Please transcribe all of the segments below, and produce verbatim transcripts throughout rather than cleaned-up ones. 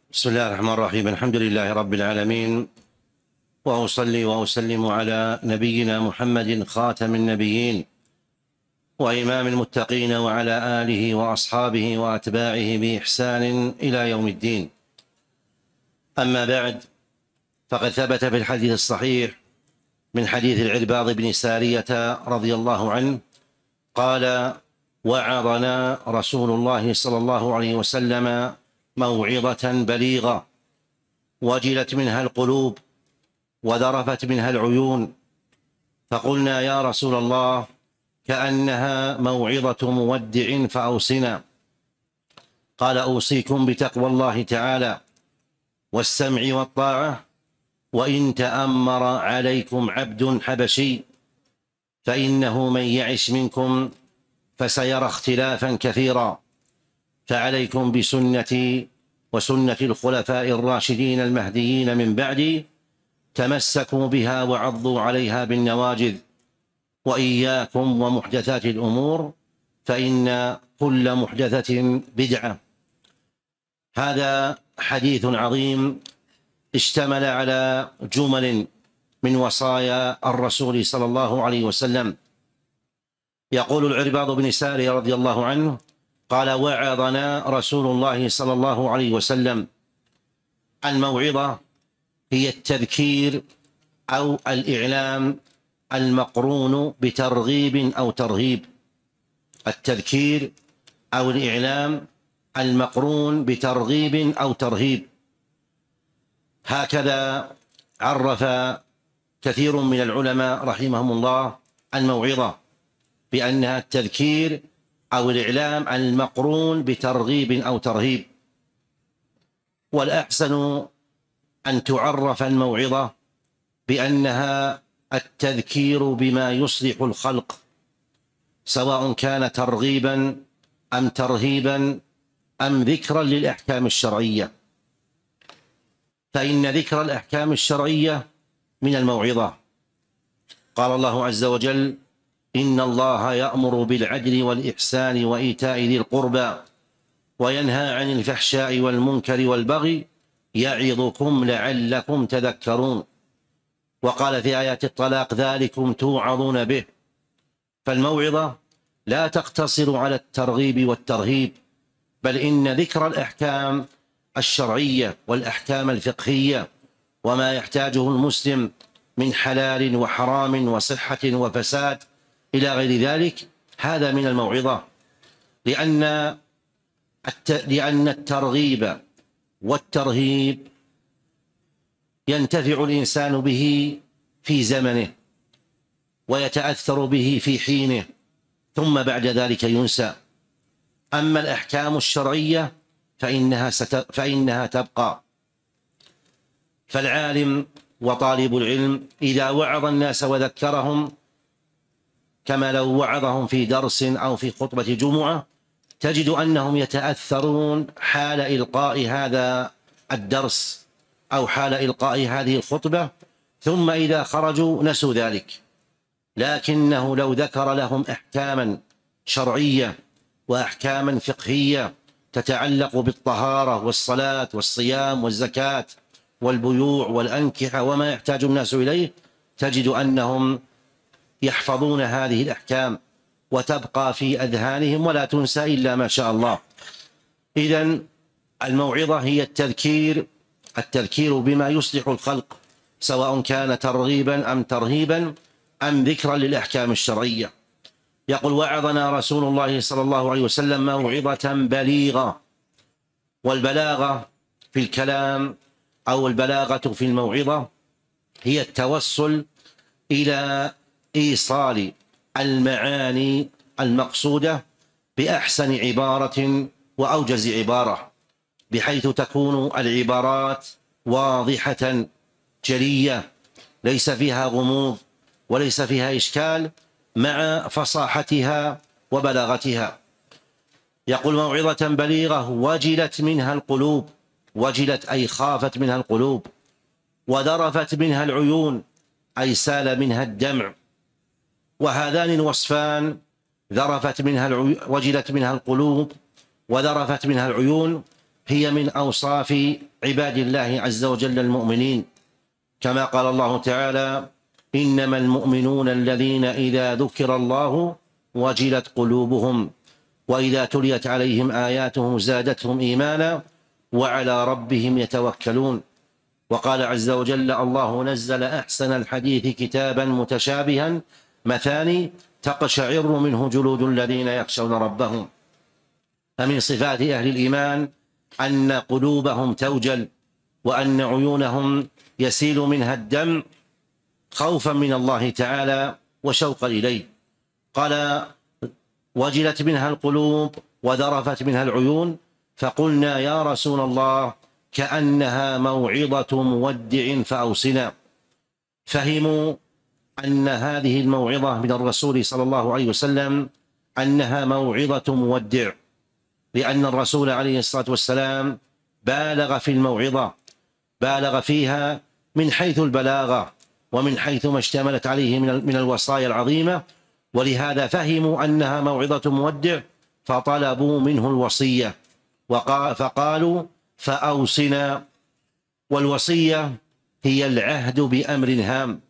بسم الله الرحمن الرحيم. الحمد لله رب العالمين، وأصلي وأسلم على نبينا محمد خاتم النبيين وإمام المتقين، وعلى آله وأصحابه وأتباعه بإحسان إلى يوم الدين. أما بعد، فقد ثبت في الحديث الصحيح من حديث العرباض بن سارية رضي الله عنه قال: وعظنا رسول الله صلى الله عليه وسلم موعظة بليغة، وجلت منها القلوب وذرفت منها العيون، فقلنا: يا رسول الله، كأنها موعظة مودع فأوصنا. قال: أوصيكم بتقوى الله تعالى والسمع والطاعة، وإن تأمر عليكم عبد حبشي، فإنه من يعش منكم فسيرى اختلافا كثيرا، فعليكم بسنتي وسنة الخلفاء الراشدين المهديين من بعدي، تمسكوا بها وعضوا عليها بالنواجذ، وإياكم ومحدثات الأمور، فإن كل محدثة بدعة. هذا حديث عظيم اشتمل على جمل من وصايا الرسول صلى الله عليه وسلم. يقول العرباض بن سارية رضي الله عنه قال: وعظنا رسول الله صلى الله عليه وسلم. الموعظة هي التذكير أو الإعلام المقرون بترغيب أو ترهيب. التذكير أو الإعلام المقرون بترغيب أو ترهيب. هكذا عرف كثير من العلماء رحمهم الله الموعظة بأنها التذكير أو الإعلام المقرون بترغيب أو ترهيب. والأحسن أن تعرف الموعظة بأنها التذكير بما يصلح الخلق، سواء كان ترغيبا أم ترهيبا أم ذكرا للأحكام الشرعية، فإن ذكر الأحكام الشرعية من الموعظة. قال الله عز وجل: إن الله يأمر بالعدل والإحسان وإيتاء ذي القربى وينهى عن الفحشاء والمنكر والبغي يعظكم لعلكم تذكرون. وقال في آيات الطلاق: ذلكم توعظون به. فالموعظة لا تقتصر على الترغيب والترهيب، بل إن ذكر الأحكام الشرعية والأحكام الفقهية وما يحتاجه المسلم من حلال وحرام وصحة وفساد إلى غير ذلك، هذا من الموعظة، لأن لأن الترغيب والترهيب ينتفع الإنسان به في زمنه ويتأثر به في حينه، ثم بعد ذلك ينسى. أما الأحكام الشرعية فإنها, ست... فإنها تبقى. فالعالم وطالب العلم إذا وعظ الناس وذكرهم، كما لو وعظهم في درس أو في خطبة جمعة، تجد أنهم يتأثرون حال إلقاء هذا الدرس أو حال إلقاء هذه الخطبة، ثم إذا خرجوا نسوا ذلك. لكنه لو ذكر لهم أحكاما شرعية وأحكاما فقهية تتعلق بالطهارة والصلاة والصيام والزكاة والبيوع والأنكحة وما يحتاج الناس إليه، تجد أنهم يحفظون هذه الأحكام وتبقى في أذهانهم ولا تنسى إلا ما شاء الله. إذن الموعظة هي التذكير التذكير بما يصلح الخلق، سواء كان ترغيبا أم ترهيبا أم ذكرا للأحكام الشرعية. يقول: وعظنا رسول الله صلى الله عليه وسلم موعظة بليغة. والبلاغة في الكلام أو البلاغة في الموعظة هي التوصل إلى إيصال المعاني المقصودة بأحسن عبارة وأوجز عبارة، بحيث تكون العبارات واضحة جلية ليس فيها غموض وليس فيها إشكال، مع فصاحتها وبلاغتها. يقول: موعظة بليغة وجلت منها القلوب. وجلت أي خافت منها القلوب، وذرفت منها العيون أي سال منها الدمع. وهذان الوصفان، ذرفت منها العيون وجلت منها القلوب وذرفت منها العيون، هي من أوصاف عباد الله عز وجل المؤمنين، كما قال الله تعالى: إنما المؤمنون الذين إذا ذكر الله وجلت قلوبهم وإذا تليت عليهم آياته زادتهم إيمانا وعلى ربهم يتوكلون. وقال عز وجل: الله نزل أحسن الحديث كتابا متشابها مثاني تقشعر منه جلود الذين يخشون ربهم. فمن صفات أهل الإيمان أن قلوبهم توجل، وأن عيونهم يسيل منها الدم خوفا من الله تعالى وشوقا إليه. قال: وجلت منها القلوب وذرفت منها العيون، فقلنا يا رسول الله كأنها موعظة مودع فأوصنا. فهموا أن هذه الموعظة من الرسول صلى الله عليه وسلم أنها موعظة مودع، لأن الرسول عليه الصلاة والسلام بالغ في الموعظة، بالغ فيها من حيث البلاغة ومن حيث ما اشتملت عليه من الوصايا العظيمة، ولهذا فهموا أنها موعظة مودع فطلبوا منه الوصية فقالوا فأوصنا. والوصية هي العهد بأمر هام،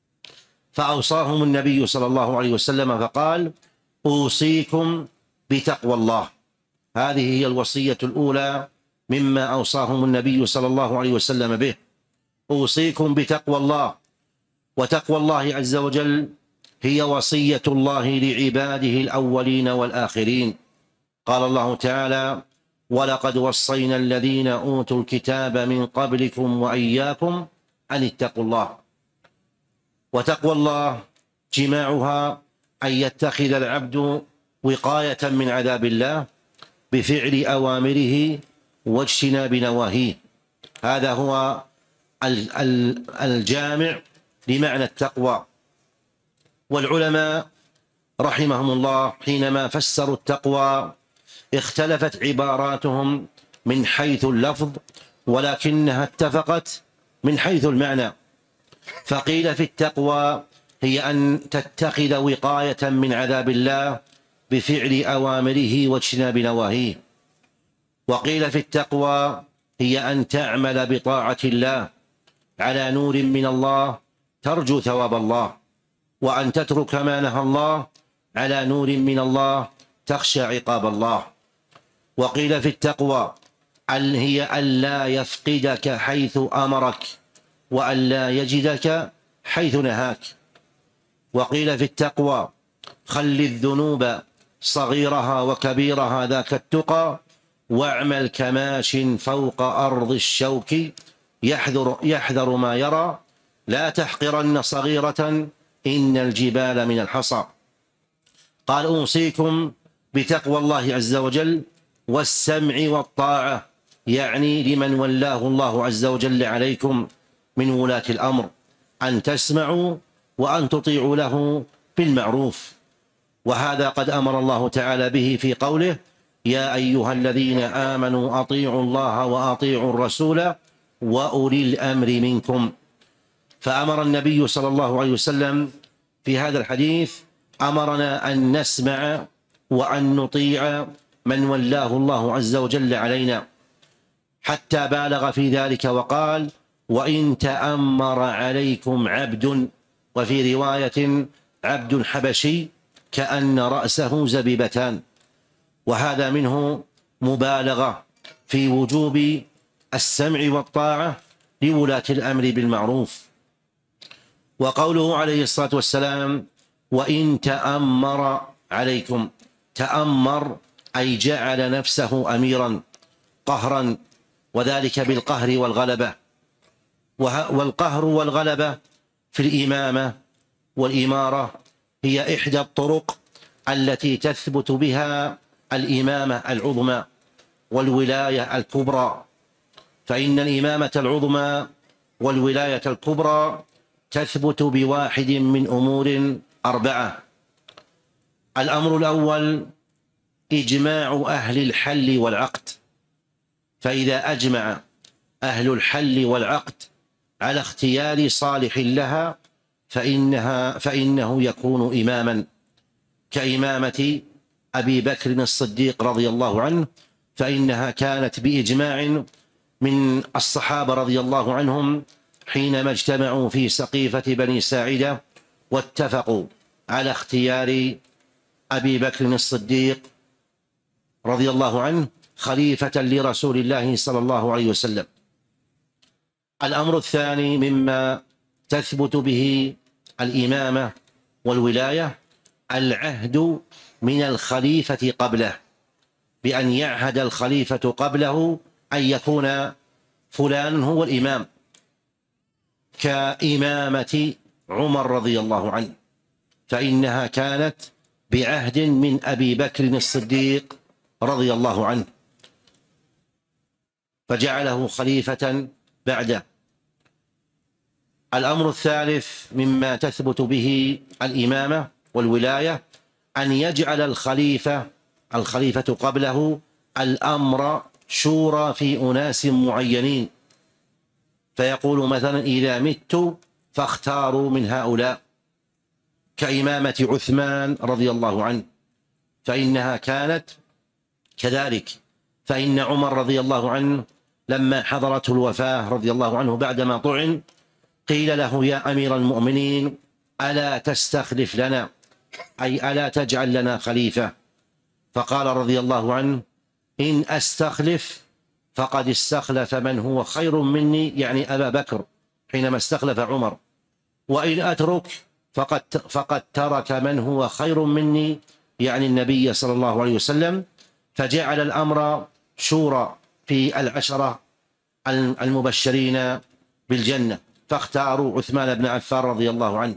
فأوصاهم النبي صلى الله عليه وسلم فقال: أوصيكم بتقوى الله. هذه هي الوصية الأولى مما أوصاهم النبي صلى الله عليه وسلم به، أوصيكم بتقوى الله. وتقوى الله عز وجل هي وصية الله لعباده الأولين والآخرين. قال الله تعالى: ولقد وصينا الذين أوتوا الكتاب من قبلكم وإياكم أن اتقوا الله. وتقوى الله جماعها أن يتخذ العبد وقاية من عذاب الله بفعل أوامره واجتناب نواهيه. هذا هو الجامع لمعنى التقوى. والعلماء رحمهم الله حينما فسروا التقوى اختلفت عباراتهم من حيث اللفظ، ولكنها اتفقت من حيث المعنى. فقيل في التقوى هي أن تتخذ وقاية من عذاب الله بفعل أوامره واجتناب نواهيه. وقيل في التقوى هي أن تعمل بطاعة الله على نور من الله ترجو ثواب الله، وأن تترك ما نهى الله على نور من الله تخشى عقاب الله. وقيل في التقوى أن هي أن لا يفقدك حيث أمرك وأن لا يجدك حيث نهاك. وقيل في التقوى خل الذنوب صغيرها وكبيرها ذاك التقى، واعمل كماش فوق أرض الشوك يحذر, يحذر ما يرى، لا تحقرن صغيرة إن الجبال من الحصى. قال: أوصيكم بتقوى الله عز وجل والسمع والطاعة، يعني لمن ولاه الله عز وجل عليكم من ولاة الأمر، أن تسمعوا وأن تطيعوا له بالمعروف. وهذا قد أمر الله تعالى به في قوله: يا أيها الذين آمنوا أطيعوا الله وأطيعوا الرسول وأولي الأمر منكم. فأمر النبي صلى الله عليه وسلم في هذا الحديث أمرنا أن نسمع وأن نطيع من ولاه الله عز وجل علينا، حتى بالغ في ذلك وقال: وإن تأمر عليكم عبد، وفي رواية عبد حبشي كأن رأسه زبيبتان. وهذا منه مبالغة في وجوب السمع والطاعة لولاة الأمر بالمعروف. وقوله عليه الصلاة والسلام: وإن تأمر عليكم، تأمر أي جعل نفسه أميرا قهرا، وذلك بالقهر والغلبة. والقهر والغلبة في الإمامة والإمارة هي إحدى الطرق التي تثبت بها الإمامة العظمى والولاية الكبرى. فإن الإمامة العظمى والولاية الكبرى تثبت بواحد من أمور أربعة. الأمر الأول إجماع أهل الحل والعقد، فإذا أجمع أهل الحل والعقد على اختيار صالح لها فإنها فإنه يكون إماما، كإمامة أبي بكر الصديق رضي الله عنه، فإنها كانت بإجماع من الصحابة رضي الله عنهم حينما اجتمعوا في سقيفة بني ساعدة واتفقوا على اختيار أبي بكر الصديق رضي الله عنه خليفة لرسول الله صلى الله عليه وسلم. الأمر الثاني مما تثبت به الإمامة والولاية العهد من الخليفة قبله، بأن يعهد الخليفة قبله أن يكون فلان هو الإمام، كإمامة عمر رضي الله عنه، فإنها كانت بعهد من أبي بكر الصديق رضي الله عنه فجعله خليفة بعده. الأمر الثالث مما تثبت به الإمامة والولاية أن يجعل الخليفة الخليفة قبله الأمر شورى في أناس معينين، فيقول مثلا إذا مت فاختاروا من هؤلاء، كإمامة عثمان رضي الله عنه فإنها كانت كذلك. فإن عمر رضي الله عنه لما حضرته الوفاة رضي الله عنه بعدما طعن قيل له يا أمير المؤمنين ألا تستخلف لنا، أي ألا تجعل لنا خليفة؟ فقال رضي الله عنه إن أستخلف فقد استخلف من هو خير مني، يعني أبا بكر حينما استخلف عمر، وإن أترك فقد, فقد ترك من هو خير مني، يعني النبي صلى الله عليه وسلم. فجعل الأمر شورى في العشرة المبشرين بالجنة، فاختاروا عثمان بن عفان رضي الله عنه.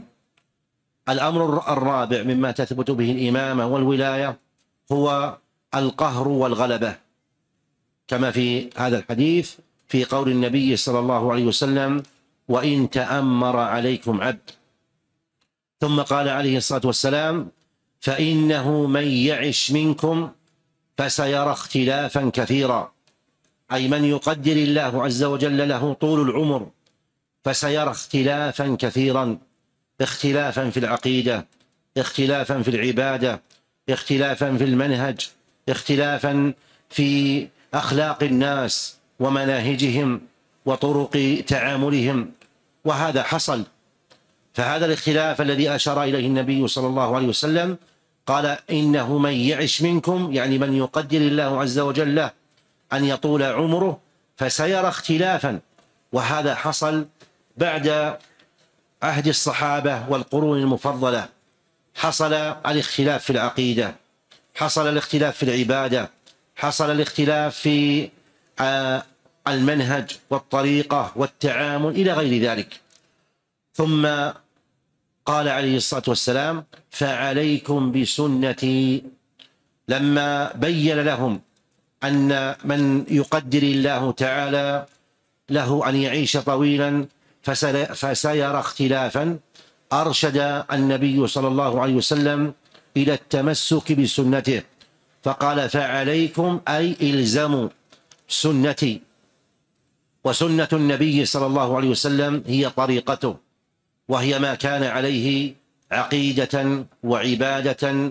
الأمر الرابع مما تثبت به الإمامة والولاية هو القهر والغلبة، كما في هذا الحديث في قول النبي صلى الله عليه وسلم وإن تأمر عليكم عبد. ثم قال عليه الصلاة والسلام فإنه من يعش منكم فسيرى اختلافا كثيرا، أي من يقدر الله عز وجل له طول العمر فسيرى اختلافا كثيرا، اختلافا في العقيدة، اختلافا في العبادة، اختلافا في المنهج، اختلافا في أخلاق الناس ومناهجهم وطرق تعاملهم، وهذا حصل. فهذا الاختلاف الذي أشار إليه النبي صلى الله عليه وسلم قال إنه من يعش منكم، يعني من يقدر الله عز وجل له أن يطول عمره فسيرى اختلافا، وهذا حصل بعد عهد الصحابة والقرون المفضلة. حصل الاختلاف في العقيدة، حصل الاختلاف في العبادة، حصل الاختلاف في المنهج والطريقة والتعامل إلى غير ذلك. ثم قال عليه الصلاة والسلام فعليكم بسنتي، لما بين لهم أن من يقدر الله تعالى له أن يعيش طويلا فسيرى اختلافا، أرشد النبي صلى الله عليه وسلم إلى التمسك بسنته، فقال فعليكم أي إلزموا سنتي. وسنة النبي صلى الله عليه وسلم هي طريقته، وهي ما كان عليه عقيدة وعبادة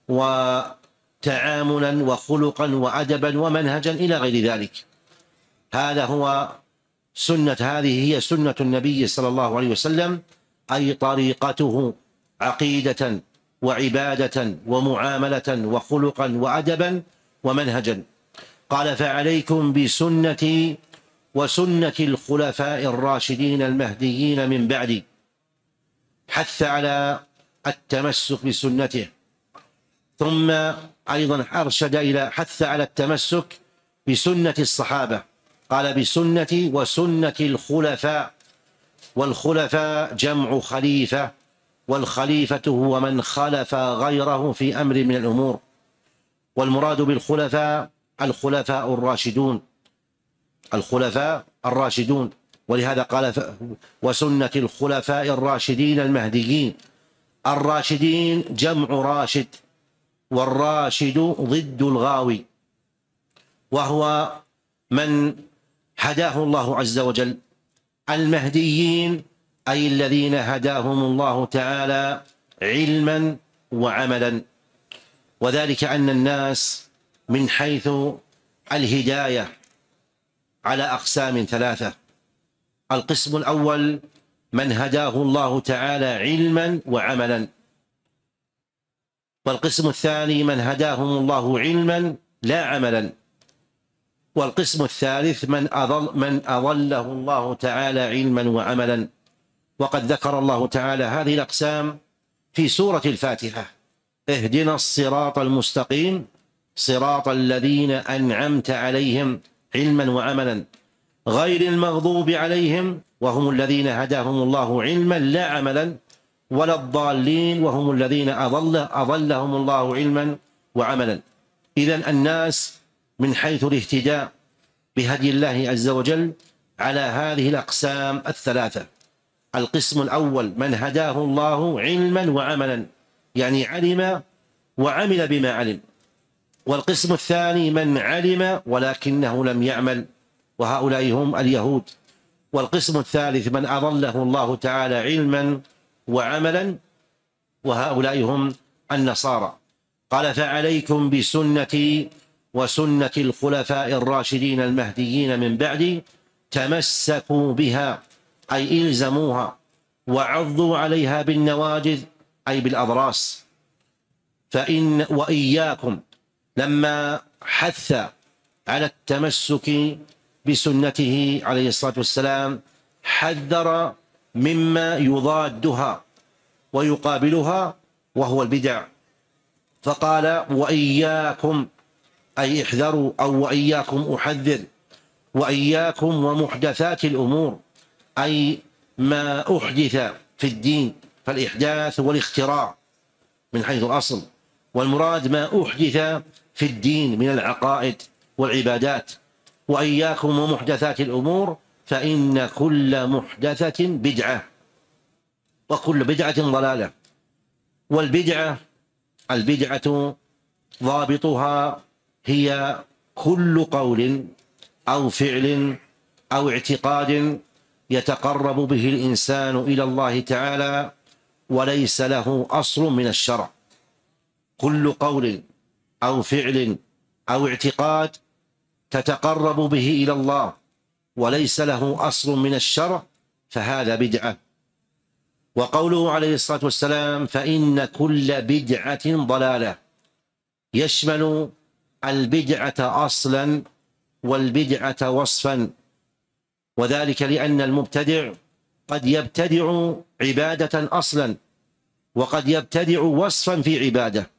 وتعاملا وخلقا وأدبا ومنهجا إلى غير ذلك. هذا هو سنة، هذه هي سنة النبي صلى الله عليه وسلم، أي طريقته عقيدة وعبادة ومعاملة وخلقا وأدبا ومنهجا. قال فعليكم بسنتي وسنة الخلفاء الراشدين المهديين من بعدي، حث على التمسك بسنته. ثم أيضا أرشد إلى حث على التمسك بسنة الصحابة، قال بسنتي وسنة الخلفاء، والخلفاء جمع خليفة، والخليفة هو من خلف غيره في أمر من الأمور، والمراد بالخلفاء الخلفاء الراشدون، الخلفاء الراشدون. ولهذا قال وسنة الخلفاء الراشدين المهديين. الراشدين جمع راشد، والراشد ضد الغاوي، وهو من هداه الله عز وجل. المهديين أي الذين هداهم الله تعالى علما وعملا، وذلك أن الناس من حيث الهداية على أقسام ثلاثة. القسم الأول من هداه الله تعالى علما وعملا، والقسم الثاني من هداهم الله علما لا عملا، والقسم الثالث من أضل من أضله الله تعالى علما وعملا. وقد ذكر الله تعالى هذه الأقسام في سورة الفاتحة: اهدنا الصراط المستقيم صراط الذين أنعمت عليهم علما وعملا غير المغضوب عليهم وهم الذين هداهم الله علما لا عملا ولا الضالين وهم الذين أضل أضلهم الله علما وعملا. إذن الناس من حيث الاهتداء بهدي الله عز وجل على هذه الأقسام الثلاثة. القسم الأول من هداه الله علما وعملا، يعني علم وعمل بما علم. والقسم الثاني من علم ولكنه لم يعمل، وهؤلاء هم اليهود. والقسم الثالث من أضله الله تعالى علما وعملا، وهؤلاء هم النصارى. قال: فعليكم بسنتي وسنة الخلفاء الراشدين المهديين من بعدي تمسكوا بها أي إلزموها، وعضوا عليها بالنواجذ أي بالأضراس. فإن وإياكم لما حث على التمسك بسنته عليه الصلاة والسلام حذر مما يضادها ويقابلها وهو البدع، فقال: وإياكم أي احذروا، أو وإياكم أحذر، وإياكم ومحدثات الأمور أي ما أحدث في الدين، فالإحداث والاختراع من حيث الأصل، والمراد ما أحدث في الدين من العقائد والعبادات. وإياكم ومحدثات الأمور فإن كل محدثة بدعة وكل بدعة ضلالة. والبدعة البدعة ضابطها هي كل قول أو فعل أو اعتقاد يتقرب به الإنسان إلى الله تعالى وليس له أصل من الشرع. كل قول أو فعل أو اعتقاد تتقرب به إلى الله وليس له أصل من الشرع فهذا بدعة. وقوله عليه الصلاة والسلام: فإن كل بدعة ضلالة، يشمل البدعة أصلا والبدعة وصفا، وذلك لأن المبتدع قد يبتدع عبادة أصلا وقد يبتدع وصفا في عبادة.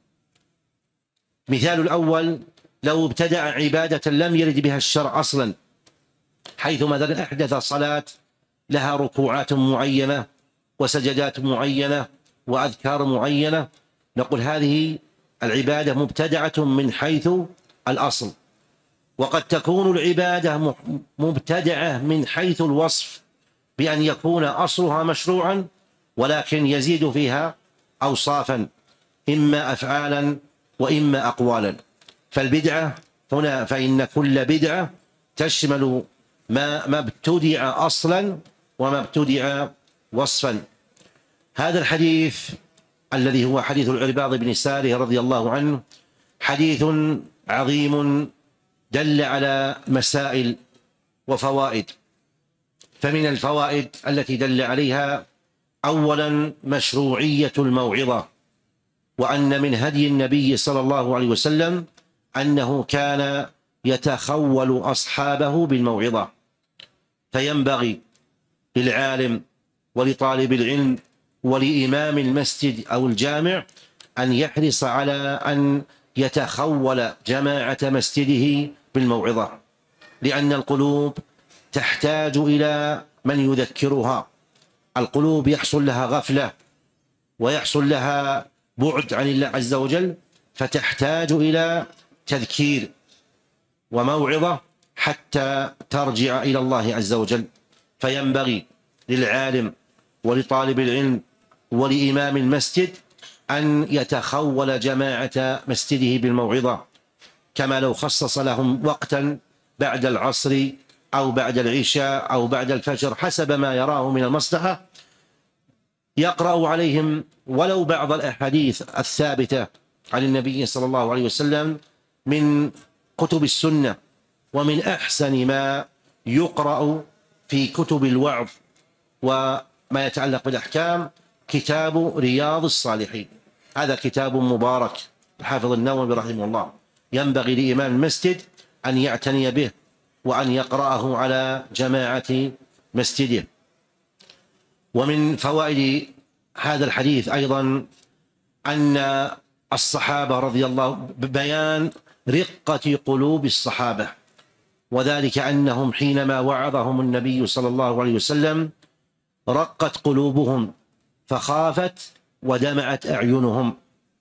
مثال الأول: لو ابتدع عبادة لم يرد بها الشرع أصلا، حيث مثلا أحدث صلاة لها ركوعات معينة وسجدات معينة وأذكار معينة، نقول هذه العبادة مبتدعة من حيث الأصل. وقد تكون العبادة مبتدعة من حيث الوصف بأن يكون أصلها مشروعا ولكن يزيد فيها أوصافا إما أفعالا وإما أقوالا. فالبدعة هنا فإن كل بدعة تشمل ما ما ابتدع أصلا وما ابتدع وصفا. هذا الحديث الذي هو حديث العرباض بن سارية رضي الله عنه حديث عظيم دل على مسائل وفوائد. فمن الفوائد التي دل عليها: أولا مشروعية الموعظة، وأن من هدي النبي صلى الله عليه وسلم أنه كان يتخول أصحابه بالموعظة، فينبغي للعالم ولطالب العلم ولإمام المسجد أو الجامع أن يحرص على أن يتخول جماعة مسجده بالموعظة، لأن القلوب تحتاج إلى من يذكرها. القلوب يحصل لها غفلة ويحصل لها بعد عن الله عز وجل، فتحتاج إلى تذكير وموعظة حتى ترجع إلى الله عز وجل. فينبغي للعالم ولطالب العلم ولإمام المسجد أن يتخول جماعة مسجده بالموعظة، كما لو خصص لهم وقتا بعد العصر أو بعد العشاء أو بعد الفجر حسب ما يراه من المصلحة، يقرأ عليهم ولو بعض الأحاديث الثابتة عن النبي صلى الله عليه وسلم من كتب السنة ومن أحسن ما يقرأ في كتب الوعظ وما يتعلق بالأحكام كتاب رياض الصالحين. هذا كتاب مبارك الحافظ النووي رحمه الله، ينبغي لإمام المسجد أن يعتني به وأن يقرأه على جماعة مسجده. ومن فوائد هذا الحديث أيضا أن الصحابة رضي الله بيان رقة قلوب الصحابة، وذلك أنهم حينما وعظهم النبي صلى الله عليه وسلم رقت قلوبهم فخافت ودمعت أعينهم،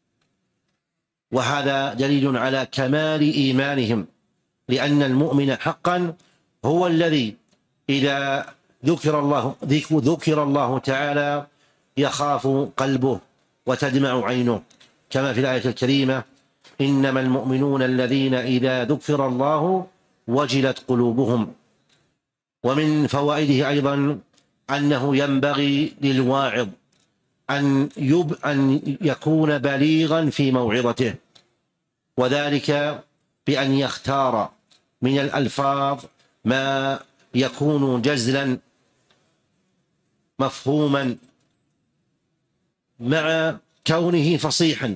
وهذا دليل على كمال إيمانهم، لأن المؤمن حقا هو الذي إذا ذكر الله ذكر الله تعالى يخاف قلبه وتدمع عينه، كما في الآية الكريمة: إنما المؤمنون الذين إذا ذكر الله وجلت قلوبهم. ومن فوائده أيضا أنه ينبغي للواعظ أن, يب أن يكون بليغا في موعظته، وذلك بأن يختار من الألفاظ ما يكون جزلا مفهوما مع كونه فصيحا،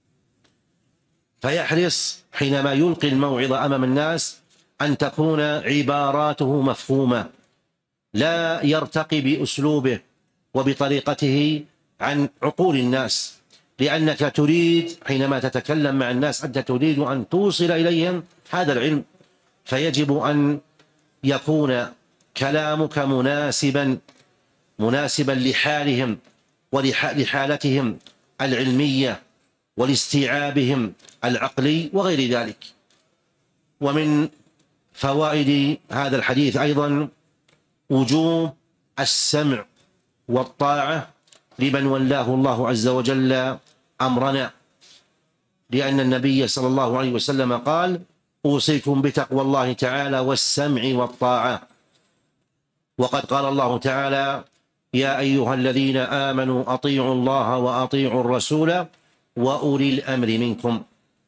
فيحرص حينما يلقي الموعظة أمام الناس أن تكون عباراته مفهومة، لا يرتقي بأسلوبه وبطريقته عن عقول الناس، لأنك تريد حينما تتكلم مع الناس أنت تريد أن توصل إليهم هذا العلم، فيجب أن يكون كلامك مناسبا مناسبا لحالهم ولحالتهم العلمية ولاستيعابهم العقلي وغير ذلك. ومن فوائد هذا الحديث أيضا وجوب السمع والطاعة لمن ولاه الله عز وجل أمرنا، لأن النبي صلى الله عليه وسلم قال: أوصيكم بتقوى الله تعالى والسمع والطاعة. وقد قال الله تعالى: يا أيها الذين آمنوا أطيعوا الله وأطيعوا الرسول وأولي الأمر منكم.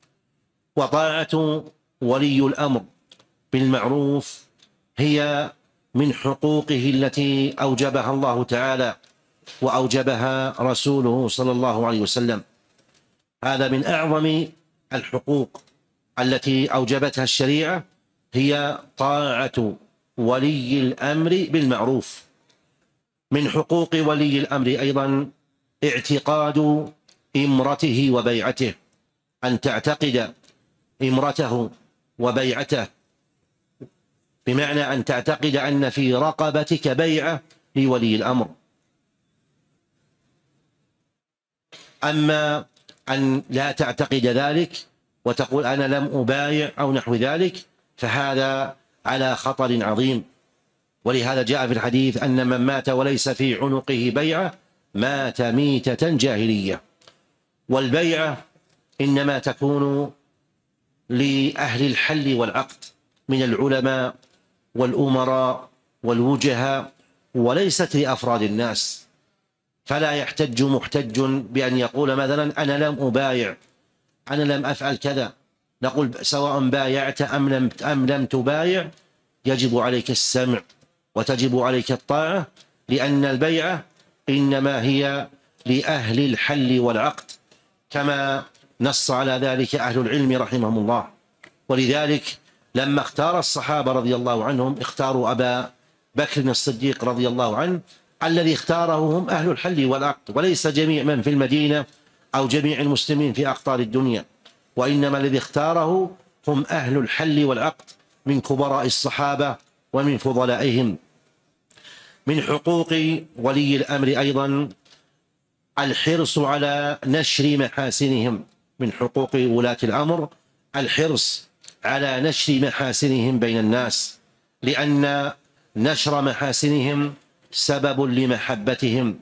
وطاعة ولي الأمر بالمعروف هي من حقوقه التي أوجبها الله تعالى وأوجبها رسوله صلى الله عليه وسلم. هذا من أعظم الحقوق التي أوجبتها الشريعة، هي طاعة ولي الأمر بالمعروف. من حقوق ولي الأمر أيضا اعتقاد إمرته وبيعته، أن تعتقد إمرته وبيعته، بمعنى أن تعتقد أن في رقبتك بيعة لولي الأمر. أما أن لا تعتقد ذلك وتقول أنا لم أبايع أو نحو ذلك فهذا على خطر عظيم. ولهذا جاء في الحديث أن من مات وليس في عنقه بيعة مات ميتة جاهلية. والبيعة إنما تكون لأهل الحل والعقد من العلماء والأمراء والوجهاء، وليست لأفراد الناس. فلا يحتج محتج بأن يقول مثلا أنا لم أبايع، أنا لم أفعل كذا. نقول سواء بايعت أم لم, أم لم تبايع يجب عليك السمع وتجب عليك الطاعة، لأن البيعة إنما هي لأهل الحل والعقد، كما نص على ذلك أهل العلم رحمهم الله. ولذلك لما اختار الصحابة رضي الله عنهم اختاروا أبا بكر الصديق رضي الله عنه، الذي اختاره هم أهل الحل والعقد، وليس جميع من في المدينة أو جميع المسلمين في أقطار الدنيا، وإنما الذي اختاره هم أهل الحل والعقد من كبراء الصحابة ومن فضلائهم. من حقوق ولي الأمر أيضا الحرص على نشر محاسنهم. من حقوق ولاة الأمر الحرص على نشر محاسنهم بين الناس، لأن نشر محاسنهم سبب لمحبتهم.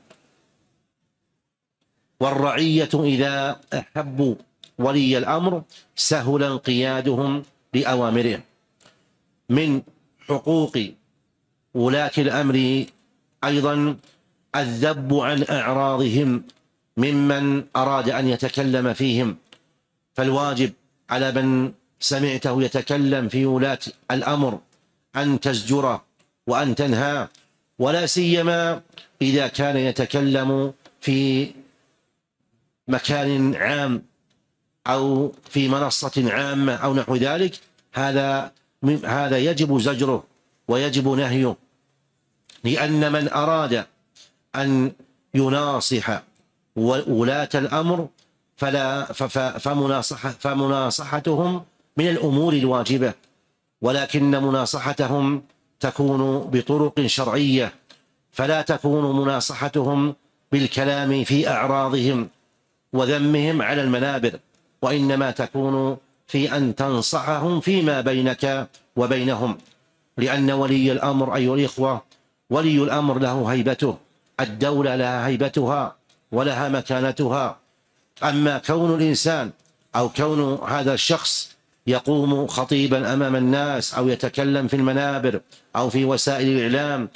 والرعية إذا أحبوا ولي الأمر سهل انقيادهم لأوامره. من حقوق ولاة الأمر أيضا الذب عن أعراضهم ممن أراد أن يتكلم فيهم، فالواجب على من سمعته يتكلم في ولاة الأمر أن تزجره وأن تنهاه، ولا سيما إذا كان يتكلم في مكان عام أو في منصة عامة أو نحو ذلك، هذا هذا يجب زجره ويجب نهيه، لأن من أراد أن يناصح ولاة الأمر فلا فمناصحة فمناصحتهم من الأمور الواجبة، ولكن مناصحتهم تكون بطرق شرعية، فلا تكون مناصحتهم بالكلام في أعراضهم وذمهم على المنابر، وإنما تكون في أن تنصحهم فيما بينك وبينهم، لأن ولي الأمر أيها الإخوة ولي الأمر له هيبته، الدولة لها هيبتها ولها مكانتها. أما كون الإنسان أو كون هذا الشخص يقوم خطيبا أمام الناس أو يتكلم في المنابر أو في وسائل الإعلام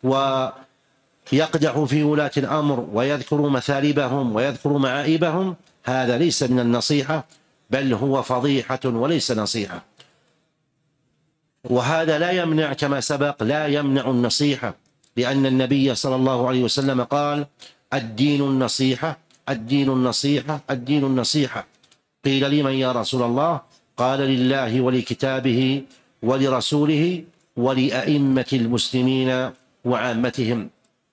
ويقدح في ولاة الأمر ويذكر مثالبهم ويذكر معائبهم، هذا ليس من النصيحة، بل هو فضيحة وليس نصيحة. وهذا لا يمنع كما سبق لا يمنع النصيحة، لأن النبي صلى الله عليه وسلم قال: الدين النصيحة الدين النصيحة الدين النصيحة. قيل: لمن يا رسول الله؟ قال: لله ولكتابه ولرسوله ولأئمة المسلمين وعامتهم.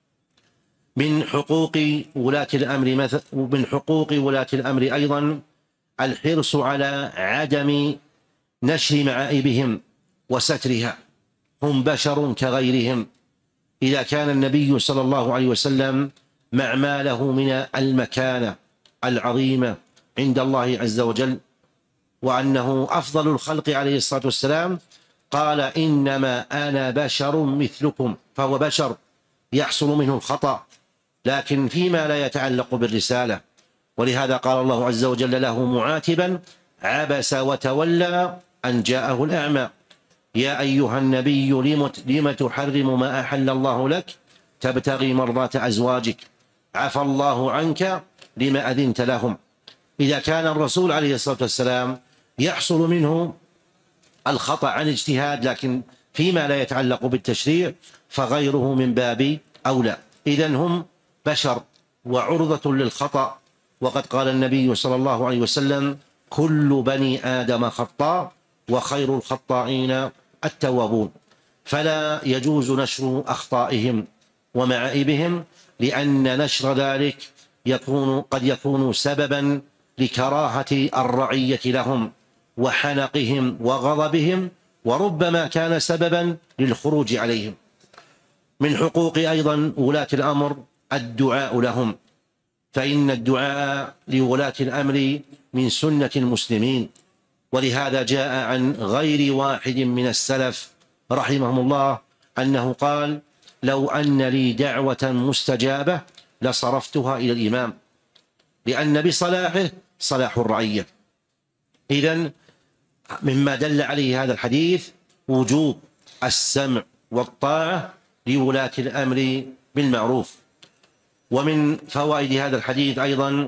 من حقوق ولاة الأمر مثل من حقوق ولاة الأمر أيضا الحرص على عدم نشر معائبهم وسترها، هم بشر كغيرهم. إذا كان النبي صلى الله عليه وسلم مع ما له من المكانة العظيمة عند الله عز وجل، وأنه أفضل الخلق عليه الصلاة والسلام، قال: إنما أنا بشر مثلكم، فهو بشر يحصل منه الخطأ، لكن فيما لا يتعلق بالرسالة. ولهذا قال الله عز وجل له معاتبا: عبس وتولى أن جاءه الأعمى. يا أيها النبي لم تحرم ما أحل الله لك تبتغي مرضات أزواجك عفى الله عنك لما أذنت لهم. إذا كان الرسول عليه الصلاة والسلام يحصل منه الخطأ عن اجتهاد، لكن فيما لا يتعلق بالتشريع، فغيره من باب أولى. إذن هم بشر وعرضة للخطأ، وقد قال النبي صلى الله عليه وسلم: كل بني آدم خطاء وخير الخطائين التوابون. فلا يجوز نشر أخطائهم ومعائبهم، لأن نشر ذلك يكون قد يكون سببا لكراهة الرعية لهم وحنقهم وغضبهم، وربما كان سببا للخروج عليهم. من حقوق أيضا ولاة الأمر الدعاء لهم، فإن الدعاء لولاة الأمر من سنة المسلمين، ولهذا جاء عن غير واحد من السلف رحمهم الله أنه قال: لو أن لي دعوة مستجابة لصرفتها إلى الإمام، لأن بصلاحه صلاح الرعية. إذن مما دل عليه هذا الحديث وجوب السمع والطاعة لولاة الأمر بالمعروف. ومن فوائد هذا الحديث أيضا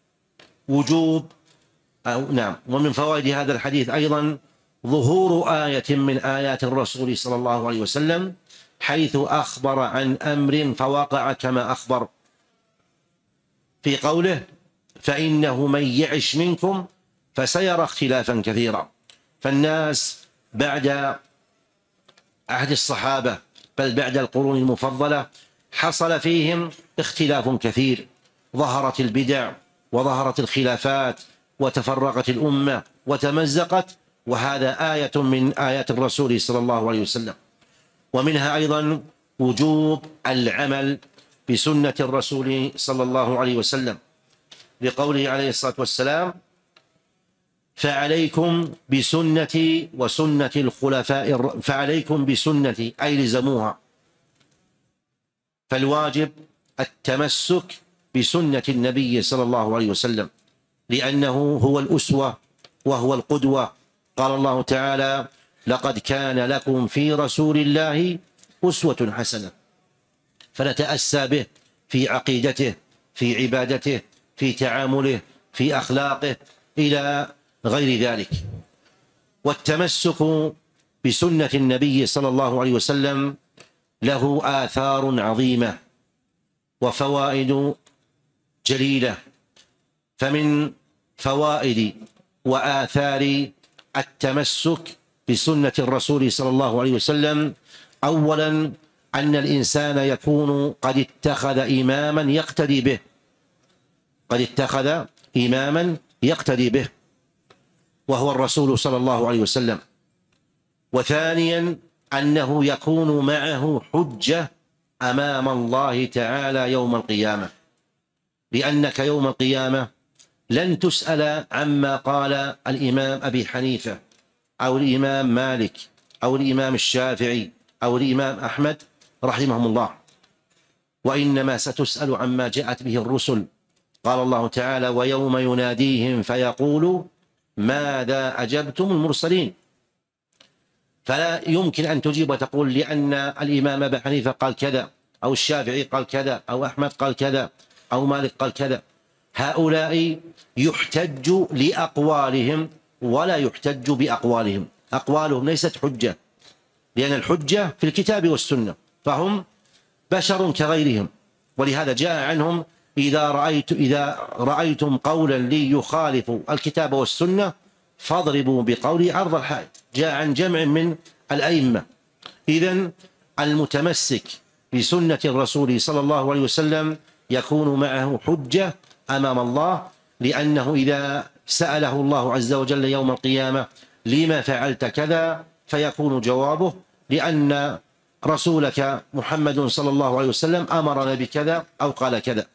وجوب أو نعم ومن فوائد هذا الحديث أيضا ظهور آية من آيات الرسول صلى الله عليه وسلم، حيث أخبر عن أمر فوقع كما أخبر في قوله: فإنه من يعش منكم فسيرى اختلافا كثيرا. فالناس بعد عهد الصحابة بل بعد القرون المفضلة حصل فيهم اختلاف كثير، ظهرت البدع وظهرت الخلافات وتفرقت الأمة وتمزقت، وهذا آية من آيات الرسول صلى الله عليه وسلم. ومنها أيضا وجوب العمل بسنة الرسول صلى الله عليه وسلم، لقوله عليه الصلاة والسلام: فعليكم بسنتي وسنة الخلفاء فعليكم بسنتي، أي لزموها. فالواجب التمسك بسنة النبي صلى الله عليه وسلم، لأنه هو الأسوة وهو القدوة. قال الله تعالى: لقد كان لكم في رسول الله أسوة حسنة. فنتأسى به في عقيدته، في عبادته، في تعامله، في أخلاقه، إلى غير ذلك. والتمسك بسنة النبي صلى الله عليه وسلم له آثار عظيمة وفوائد جليلة. فمن فوائد وآثار التمسك بسنة الرسول صلى الله عليه وسلم أولا أن الإنسان يكون قد اتخذ إماما يقتدي به، قد اتخذ إماما يقتدي به وهو الرسول صلى الله عليه وسلم. وثانيا أنه يكون معه حجة أمام الله تعالى يوم القيامة، لأنك يوم القيامة لن تسأل عما قال الإمام أبي حنيفة أو الإمام مالك أو الإمام الشافعي أو الإمام أحمد رحمهم الله، وإنما ستسأل عما جاءت به الرسل. قال الله تعالى: ويوم يناديهم فيقول ماذا أجبتم المرسلين. فلا يمكن أن تجيب وتقول لأن الإمام أبي حنيفة قال كذا أو الشافعي قال كذا أو أحمد قال كذا أو مالك قال كذا. هؤلاء يحتج لأقوالهم ولا يحتج بأقوالهم، أقوالهم ليست حجة، لأن الحجة في الكتاب والسنة، فهم بشر كغيرهم. ولهذا جاء عنهم: إذا رأيت إذا رأيتم قولا لي يخالف الكتاب والسنة فاضربوا بقولي عرض الحائط. جاء عن جمع من الأئمة. إذن المتمسك بسنة الرسول صلى الله عليه وسلم يكون معه حجة أمام الله، لأنه إذا سأله الله عز وجل يوم القيامة لما فعلت كذا فيكون جوابه لأن رسولك محمد صلى الله عليه وسلم أمرنا بكذا أو قال كذا.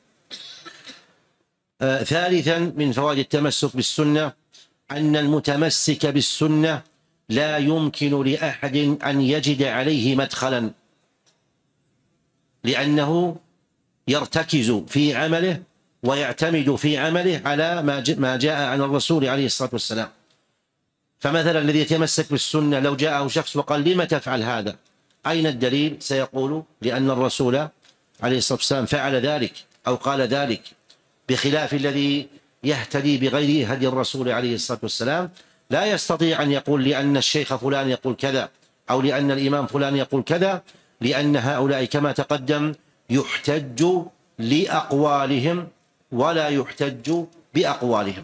آه ثالثا من فوائد التمسك بالسنة أن المتمسك بالسنة لا يمكن لأحد أن يجد عليه مدخلا، لأنه يرتكز في عمله ويعتمد في عمله على ما جاء عن الرسول عليه الصلاة والسلام. فمثلا الذي يتمسك بالسنة لو جاءه شخص وقال لما تفعل هذا؟ أين الدليل؟ سيقول لأن الرسول عليه الصلاة والسلام فعل ذلك أو قال ذلك، بخلاف الذي يهتدي بغير هدي الرسول عليه الصلاة والسلام لا يستطيع أن يقول لأن الشيخ فلان يقول كذا أو لأن الإمام فلان يقول كذا، لأن هؤلاء كما تقدم يحتج لأقوالهم ولا يحتج بأقوالهم.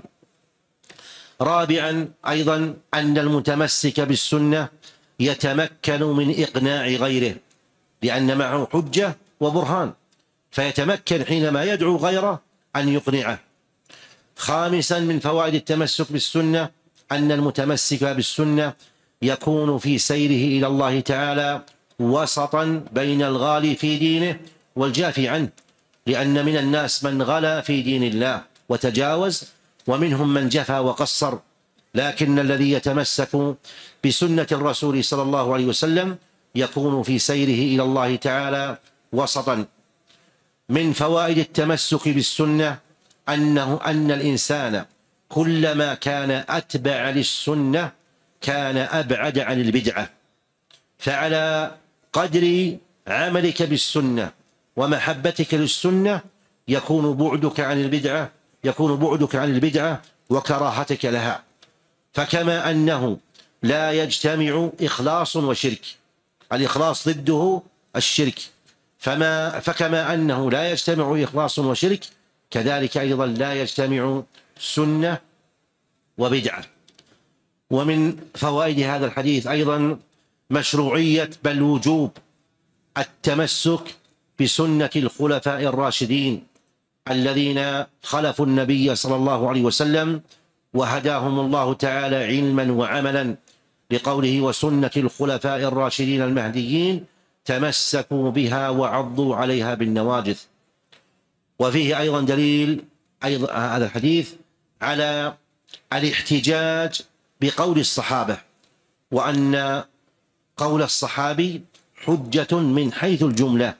رابعا أيضا أن المتمسك بالسنة يتمكن من إقناع غيره، لأن معه حجة وبرهان، فيتمكن حينما يدعو غيره أن يقنعه. خامسا من فوائد التمسك بالسنة أن المتمسك بالسنة يكون في سيره إلى الله تعالى وسطا بين الغالي في دينه والجافي عنه، لأن من الناس من غلا في دين الله وتجاوز، ومنهم من جفا وقصر، لكن الذي يتمسك بسنة الرسول صلى الله عليه وسلم يكون في سيره إلى الله تعالى وسطا. من فوائد التمسك بالسنة أنه أن الإنسان كلما كان أتبع للسنة كان أبعد عن البدعة، فعلى قدر عملك بالسنة ومحبتك للسنة يكون بعدك عن البدعة يكون بعدك عن البدعة وكراهتك لها. فكما أنه لا يجتمع إخلاص وشرك، الإخلاص ضده الشرك، فما فكما أنه لا يجتمع إخلاص وشرك كذلك أيضا لا يجتمع سنة وبدعة. ومن فوائد هذا الحديث أيضا مشروعية بل وجوب التمسك بسنة الخلفاء الراشدين الذين خلفوا النبي صلى الله عليه وسلم وهداهم الله تعالى علما وعملا، لقوله: وسنة الخلفاء الراشدين المهديين تمسكوا بها وعضوا عليها بالنواجذ. وفيه أيضا دليل أيضا هذا الحديث على الاحتجاج بقول الصحابة، وأن قول الصحابي حجة من حيث الجملة.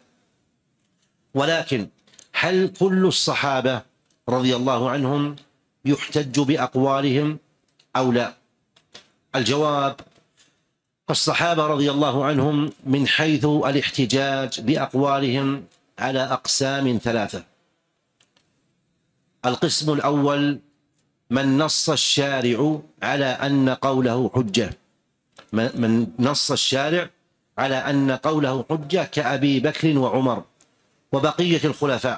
ولكن هل كل الصحابة رضي الله عنهم يحتج بأقوالهم أو لا؟ الجواب: الصحابة رضي الله عنهم من حيث الاحتجاج بأقوالهم على أقسام ثلاثة. القسم الأول من نص الشارع على أن قوله حجة، من نص الشارع على أن قوله حجة كأبي بكر وعمر وبقية الخلفاء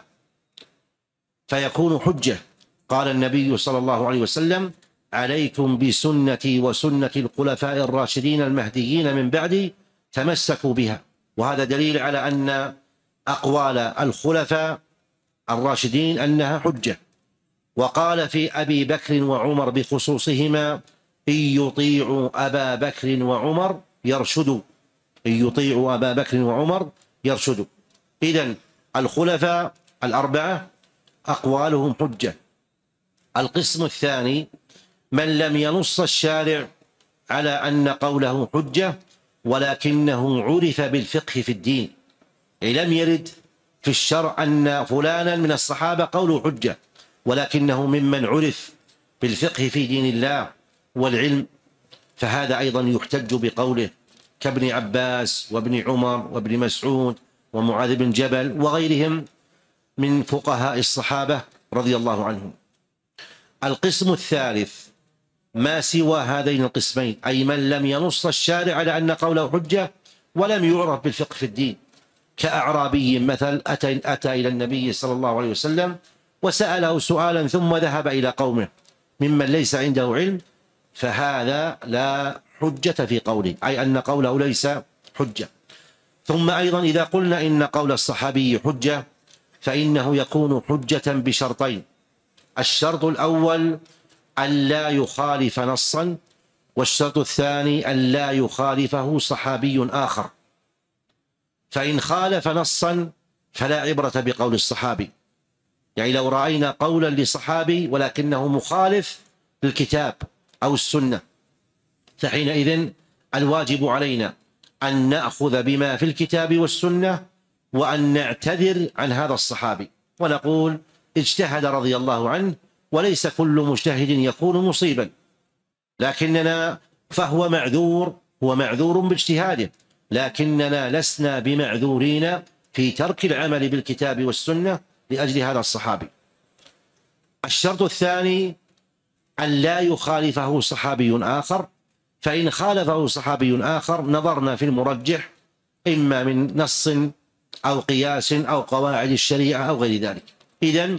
فيكون حجة. قال النبي صلى الله عليه وسلم: عليكم بسنتي وسنة الخلفاء الراشدين المهديين من بعدي تمسكوا بها. وهذا دليل على أن أقوال الخلفاء الراشدين أنها حجة. وقال في أبي بكر وعمر بخصوصهما: إن يطيعوا أبا بكر وعمر يرشدوا، إن يطيعوا أبا بكر وعمر يرشدوا. إذن الخلفاء الأربعة أقوالهم حجة. القسم الثاني: من لم ينص الشارع على أن قوله حجة ولكنه عرف بالفقه في الدين، أي لم يرد في الشرع أن فلانا من الصحابة قوله حجة، ولكنه ممن عرف بالفقه في دين الله والعلم، فهذا أيضا يحتج بقوله، كابن عباس وابن عمر وابن مسعود ومعاذ بن جبل وغيرهم من فقهاء الصحابة رضي الله عنهم. القسم الثالث: ما سوى هذين القسمين، أي من لم ينص الشارع على أن قوله حجة ولم يعرف بالفقه في الدين، كأعرابي مثل أتى, أتى إلى النبي صلى الله عليه وسلم وسأله سؤالا ثم ذهب إلى قومه ممن ليس عنده علم، فهذا لا حجة في قوله، أي أن قوله ليس حجة. ثم أيضا إذا قلنا إن قول الصحابي حجة فإنه يكون حجة بشرطين: الشرط الأول أن لا يخالف نصا، والشرط الثاني أن لا يخالفه صحابي آخر. فإن خالف نصا فلا عبرة بقول الصحابي، يعني لو رأينا قولا لصحابي ولكنه مخالف للكتاب أو السنة فحينئذ الواجب علينا أن نأخذ بما في الكتاب والسنة وأن نعتذر عن هذا الصحابي ونقول اجتهد رضي الله عنه، وليس كل مجتهد يكون مصيبا، لكننا فهو معذور، هو معذور باجتهاده، لكننا لسنا بمعذورين في ترك العمل بالكتاب والسنة لأجل هذا الصحابي. الشرط الثاني أن لا يخالفه صحابي آخر، فإن خالفه صحابي آخر نظرنا في المرجح إما من نص أو قياس أو قواعد الشريعة أو غير ذلك. إذن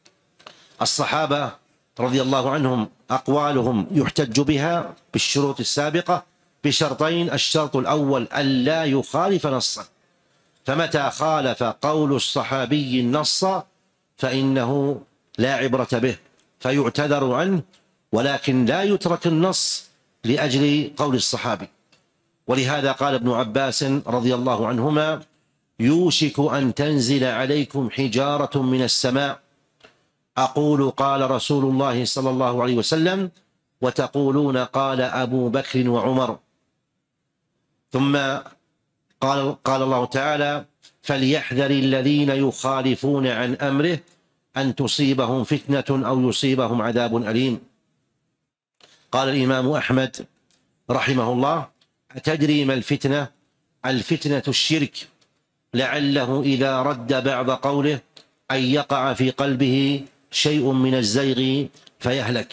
الصحابة رضي الله عنهم أقوالهم يحتج بها بالشروط السابقة بشرطين: الشرط الأول أن لا يخالف نصا، فمتى خالف قول الصحابي النص فإنه لا عبرة به فيعتذر عنه، ولكن لا يترك النص لأجل قول الصحابي. ولهذا قال ابن عباس رضي الله عنهما: يوشك أن تنزل عليكم حجارة من السماء أقول قال رسول الله صلى الله عليه وسلم وتقولون قال أبو بكر وعمر. ثم قال, قال الله تعالى: فليحذر الذين يخالفون عن أمره أن تصيبهم فتنة أو يصيبهم عذاب أليم. قال الإمام أحمد رحمه الله: أتدري ما الفتنة؟ الفتنة الشرك، لعله إذا رد بعض قوله أن يقع في قلبه شيء من الزيغ فيهلك.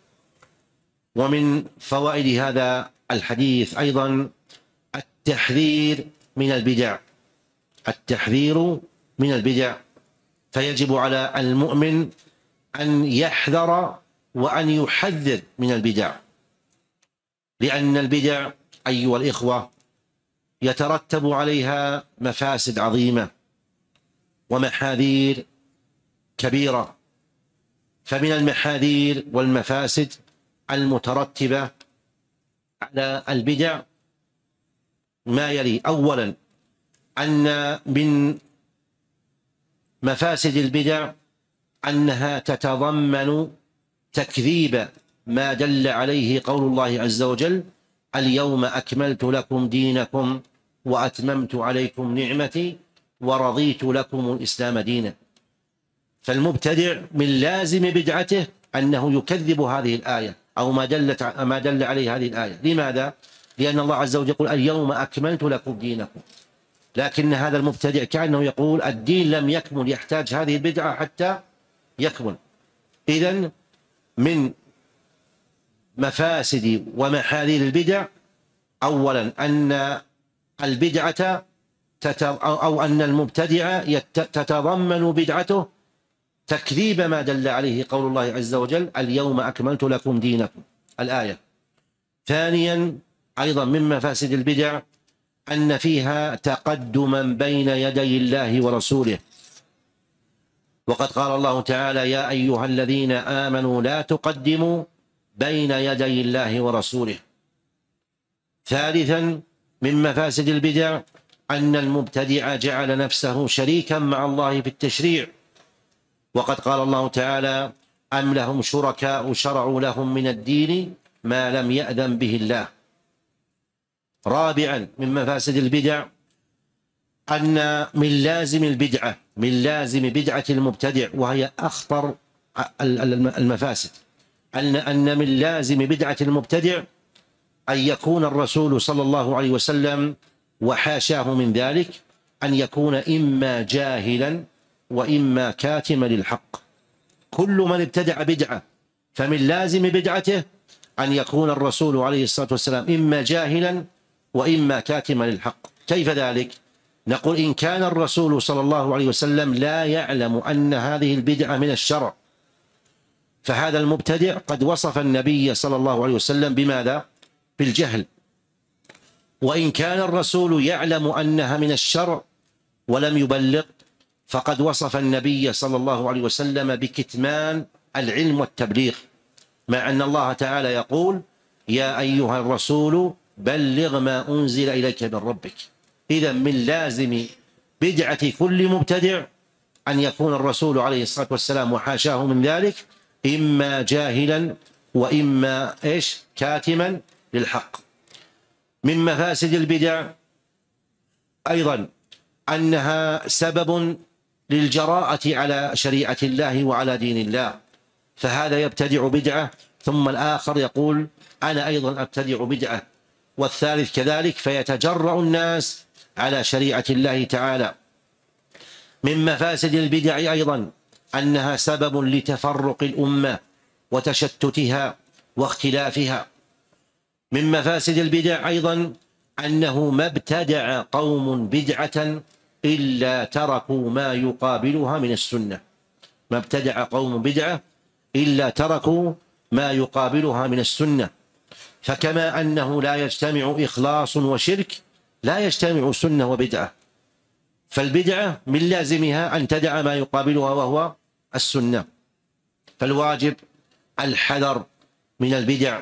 ومن فوائد هذا الحديث أيضا التحذير من البدع، التحذير من البدع، فيجب على المؤمن أن يحذر وأن يحذر من البدع، لأن البدع أيها الإخوة يترتب عليها مفاسد عظيمة ومحاذير كبيرة. فمن المحاذير والمفاسد المترتبة على البدع ما يلي: أولا أن من مفاسد البدع أنها تتضمن تكذيب ما دل عليه قول الله عز وجل: اليوم أكملت لكم دينكم وأتممت عليكم نعمتي ورضيت لكم الإسلام دينا. فالمبتدع من لازم بدعته أنه يكذب هذه الآية أو ما دلت ما دل عليه هذه الآية. لماذا؟ لأن الله عز وجل يقول: اليوم أكملت لكم دينكم، لكن هذا المبتدع كأنه يقول الدين لم يكمل، يحتاج هذه البدعة حتى يكمل. إذن من مفاسد ومحاذير البدع أولا أن البدعة أو أن المبتدع تتضمن بدعته تكذيب ما دل عليه قول الله عز وجل اليوم أكملت لكم دينكم الآية. ثانيا أيضا من مفاسد البدع أن فيها تقدما بين يدي الله ورسوله، وقد قال الله تعالى يا أيها الذين آمنوا لا تقدموا بين يدي الله ورسوله. ثالثا من مفاسد البدع أن المبتدع جعل نفسه شريكا مع الله في التشريع، وقد قال الله تعالى أم لهم شركاء شرعوا لهم من الدين ما لم يأذن به الله. رابعا من مفاسد البدع أن من لازم البدعة من لازم بدعة المبتدع وهي أخطر المفاسد أن أن من لازم بدعة المبتدع أن يكون الرسول صلى الله عليه وسلم وحاشاه من ذلك أن يكون إما جاهلا وإما كاتما للحق. كل من ابتدع بدعة فمن لازم بدعته أن يكون الرسول عليه الصلاة والسلام إما جاهلا وإما كاتما للحق. كيف ذلك؟ نقول إن كان الرسول صلى الله عليه وسلم لا يعلم أن هذه البدعة من الشرع فهذا المبتدع قد وصف النبي صلى الله عليه وسلم بماذا؟ بالجهل. وإن كان الرسول يعلم أنها من الشرع ولم يبلغ فقد وصف النبي صلى الله عليه وسلم بكتمان العلم والتبليغ، مع أن الله تعالى يقول يا أيها الرسول بلغ ما أنزل إليك من ربك. إذا من لازم بدعة كل مبتدع أن يكون الرسول عليه الصلاة والسلام وحاشاه من ذلك إما جاهلا وإما إيش كاتما للحق. من مفاسد البدع أيضا أنها سبب للجراءة على شريعة الله وعلى دين الله، فهذا يبتدع بدعة ثم الآخر يقول أنا أيضا أبتدع بدعة، والثالث كذلك، فيتجرأ الناس على شريعة الله تعالى. من مفاسد البدع أيضا أنها سبب لتفرق الأمة وتشتتها واختلافها. من مفاسد البدع أيضا أنه ما ابتدع قوم بدعة إلا تركوا ما يقابلها من السنة. ما ابتدع قوم بدعة إلا تركوا ما يقابلها من السنة. فكما أنه لا يجتمع إخلاص وشرك لا يجتمع سنة وبدعة، فالبدعة من لازمها أن تدع ما يقابلها وهو السنة. فالواجب الحذر من البدع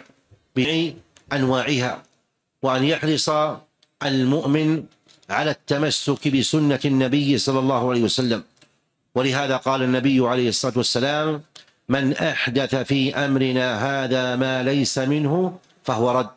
بأنواعها، وأن يحرص المؤمن على التمسك بسنة النبي صلى الله عليه وسلم. ولهذا قال النبي عليه الصلاة والسلام من أحدث في أمرنا هذا ما ليس منه فهو رد.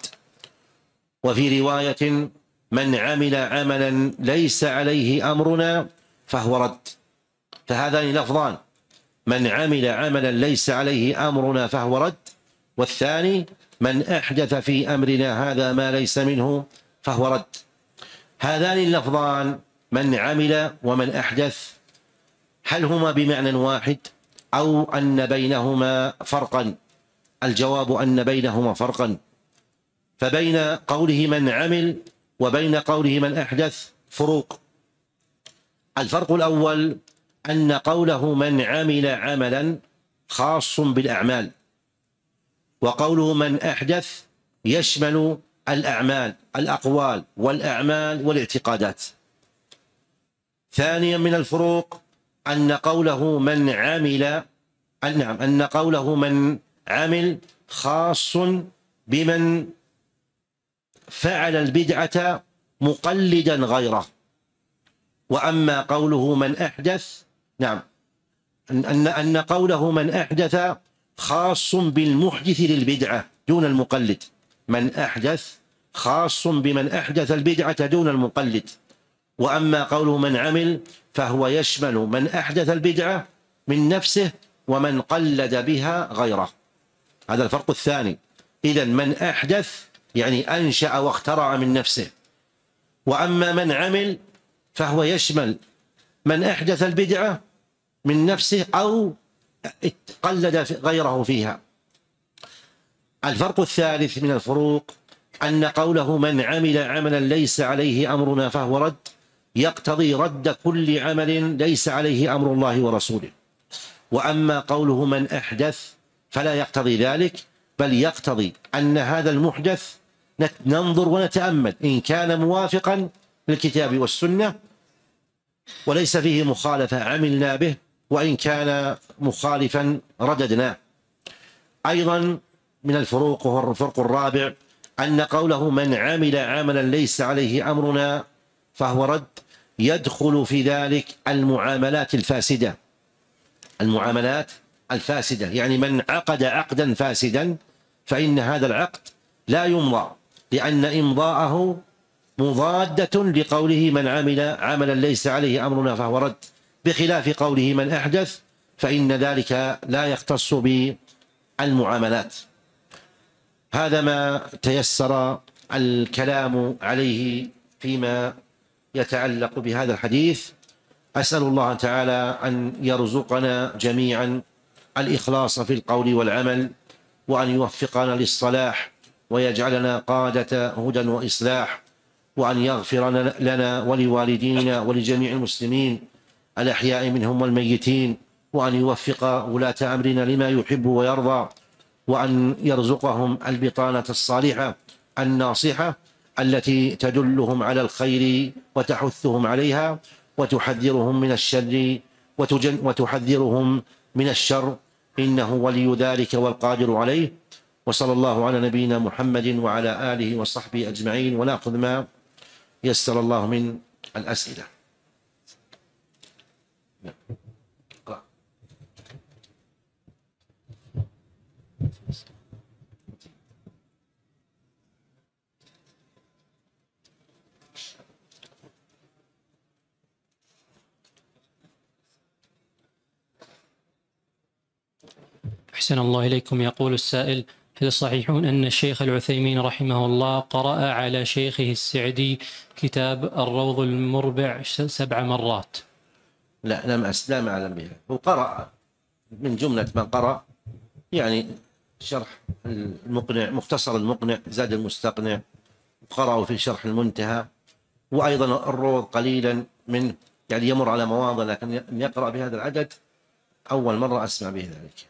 وفي رواية من عمل عملا ليس عليه أمرنا فهو رد. فهذان لفظان، من عمل عملا ليس عليه أمرنا فهو رد، والثاني من أحدث في أمرنا هذا ما ليس منه فهو رد. هذان اللفظان من عمل ومن أحدث هل هما بمعنى واحد أو أن بينهما فرقا؟ الجواب أن بينهما فرقا. فبين قوله من عمل وبين قوله من أحدث فروق. الفرق الأول أن قوله من عمل عملا خاص بالأعمال، وقوله من أحدث يشمل الأعمال الأقوال والأعمال والاعتقادات. ثانيا من الفروق أن قوله من عمل نعم أن قوله من عمل خاص بمن فعل البدعة مقلدا غيره، وأما قوله من أحدث نعم أن أن قوله من أحدث خاص بالمحدث للبدعة دون المقلد. من أحدث خاص بمن أحدث البدعة دون المقلد، وأما قوله من عمل فهو يشمل من أحدث البدعة من نفسه ومن قلد بها غيره. هذا الفرق الثاني. إذن من أحدث يعني أنشأ واخترع من نفسه، وأما من عمل فهو يشمل من أحدث البدعة من نفسه أو قلد غيره فيها. الفرق الثالث من الفروق أن قوله من عمل عملا ليس عليه أمرنا فهو رد يقتضي رد كل عمل ليس عليه أمر الله ورسوله، وأما قوله من أحدث فلا يقتضي ذلك، بل يقتضي أن هذا المحدث ننظر ونتأمل إن كان موافقا للكتاب والسنة وليس فيه مخالفة عملنا به، وإن كان مخالفا رددناه. أيضا من الفروق وهو الفرق الرابع أن قوله من عمل عملا ليس عليه أمرنا فهو رد يدخل في ذلك المعاملات الفاسدة، المعاملات الفاسدة يعني من عقد عقدا فاسدا فإن هذا العقد لا يمضى، لأن إمضاءه مضادة لقوله من عمل عملا ليس عليه أمرنا فهو رد، بخلاف قوله من أحدث فإن ذلك لا يختص بالمعاملات. هذا ما تيسر الكلام عليه فيما يتعلق بهذا الحديث. أسأل الله تعالى أن يرزقنا جميعا الإخلاص في القول والعمل، وأن يوفقنا للصلاح ويجعلنا قادة هدى وإصلاح، وأن يغفر لنا ولوالدينا ولجميع المسلمين الأحياء منهم والميتين، وأن يوفق ولاة أمرنا لما يحب ويرضى، وأن يرزقهم البطانة الصالحة الناصحة التي تدلهم على الخير وتحثهم عليها وتحذرهم من الشر وتحذرهم من الشر، إنه ولي ذلك والقادر عليه. وصلى الله على نبينا محمد وعلى آله وصحبه أجمعين، ونأخذ ما يسر الله من الأسئلة. أحسن الله إليكم. يقول السائل: هل صحيح أن الشيخ العثيمين رحمه الله قرأ على شيخه السعدي كتاب الروض المربع سبع مرات؟ لا، لم لا أعلم بها. هو قرأ من جملة من قرأ يعني شرح المقنع، مختصر المقنع، زاد المستقنع، قرأوا في شرح المنتهى، وأيضا الروض قليلا منه، يعني يمر على مواضع، لكن يقرأ بهذا العدد أول مرة أسمع به ذلك.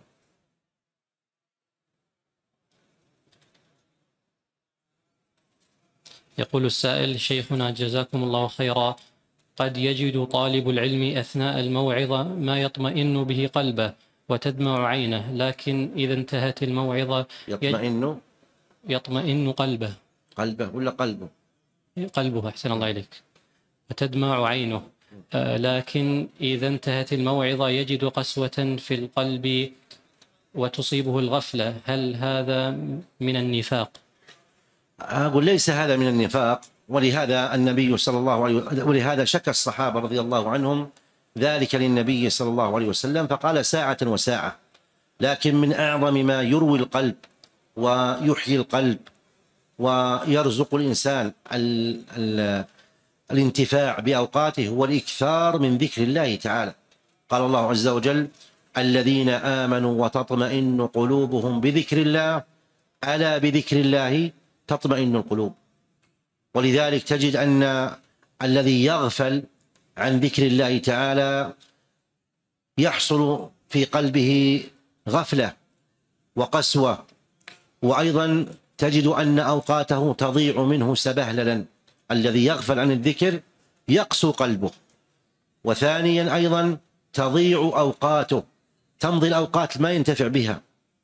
يقول السائل: شيخنا جزاكم الله خيرا، قد يجد طالب العلم أثناء الموعظة ما يطمئن به قلبه وتدمع عينه، لكن إذا انتهت الموعظة يطمئن يطمئن قلبه قلبه ولا قلبه؟ قلبه، أحسن الله إليك، وتدمع عينه، آه لكن إذا انتهت الموعظة يجد قسوة في القلب وتصيبه الغفلة، هل هذا من النفاق؟ أقول ليس هذا من النفاق، ولهذا النبي صلى الله عليه وسلم، ولهذا شكى الصحابة رضي الله عنهم ذلك للنبي صلى الله عليه وسلم فقال ساعة وساعة. لكن من أعظم ما يروي القلب ويحيي القلب ويرزق الإنسان ال ال الانتفاع بأوقاته هو الإكثار من ذكر الله تعالى. قال الله عز وجل: الذين آمنوا وتطمئن قلوبهم بذكر الله ألا بذكر الله تطمئن القلوب. ولذلك تجد أن الذي يغفل عن ذكر الله تعالى يحصل في قلبه غفلة وقسوة، وأيضا تجد أن أوقاته تضيع منه سبهللا. الذي يغفل عن الذكر يقسو قلبه، وثانيا أيضا تضيع أوقاته، تمضي الأوقات ما ينتفع بها،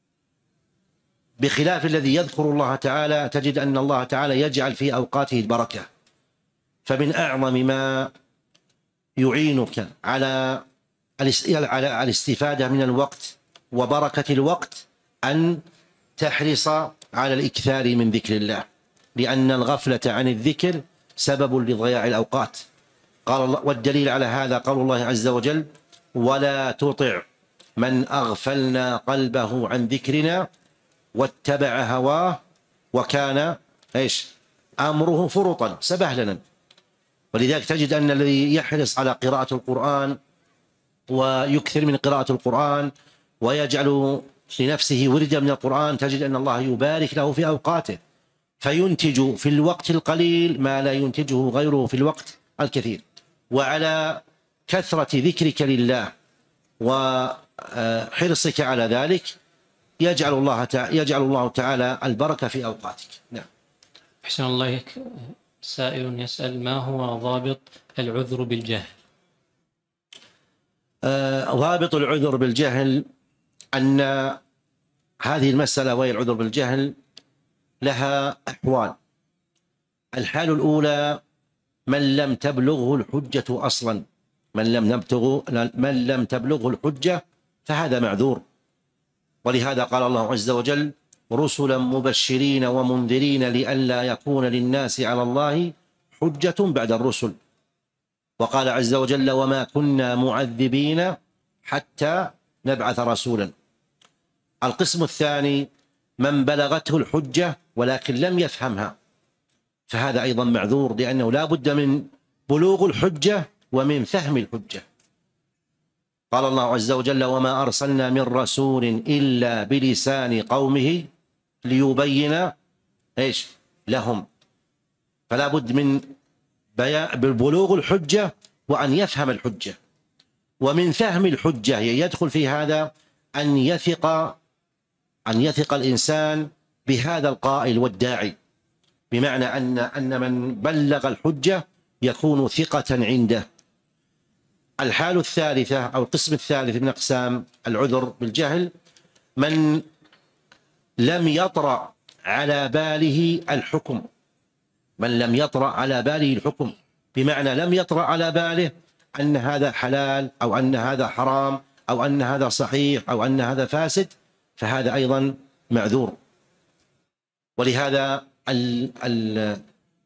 بخلاف الذي يذكر الله تعالى تجد أن الله تعالى يجعل في أوقاته البركة. فمن أعظم ما يعينك على على الاستفادة من الوقت وبركة الوقت أن تحرص على الإكثار من ذكر الله، لأن الغفلة عن الذكر سبب لضياع الأوقات. قال الله، والدليل على هذا قول الله عز وجل: ولا تطع من أغفلنا قلبه عن ذكرنا واتبع هواه وكان ايش أمره فرطا سبهللا. ولذلك تجد أن الذي يحرص على قراءة القرآن ويكثر من قراءة القرآن ويجعل لنفسه وردا من القرآن تجد أن الله يبارك له في أوقاته، فينتج في الوقت القليل ما لا ينتجه غيره في الوقت الكثير. وعلى كثرة ذكرك لله وحرصك على ذلك يجعل الله يجعل الله تعالى البركة في أوقاتك. نعم. أحسن الله إليك. سائل يسأل: ما هو ضابط العذر بالجهل؟ آه ضابط العذر بالجهل أن هذه المسألة وهي العذر بالجهل لها أحوال. الحال الأولى من لم تبلغه الحجة أصلا، من لم نبتغ من لم تبلغه الحجة فهذا معذور. ولهذا قال الله عز وجل: رسلا مبشرين ومنذرين لئلا يكون للناس على الله حجة بعد الرسل. وقال عز وجل: وما كنا معذبين حتى نبعث رسولا. القسم الثاني من بلغته الحجة ولكن لم يفهمها، فهذا أيضا معذور، لأنه لا بد من بلوغ الحجة ومن فهم الحجة. قال الله عز وجل: وما أرسلنا من رسول إلا بلسان قومه ليبين إيش لهم. فلا بد من بلوغ الحجة وأن يفهم الحجة. ومن فهم الحجة يدخل في هذا أن يثق أن يثق الإنسان بهذا القائل والداعي، بمعنى أن أن من بلغ الحجة يكون ثقة عنده. الحال الثالثة أو القسم الثالث من أقسام العذر بالجهل من لم يطرأ على باله الحكم، من لم يطرأ على باله الحكم، بمعنى لم يطرأ على باله أن هذا حلال أو أن هذا حرام أو أن هذا صحيح أو أن هذا فاسد، فهذا أيضا معذور. ولهذا ال ال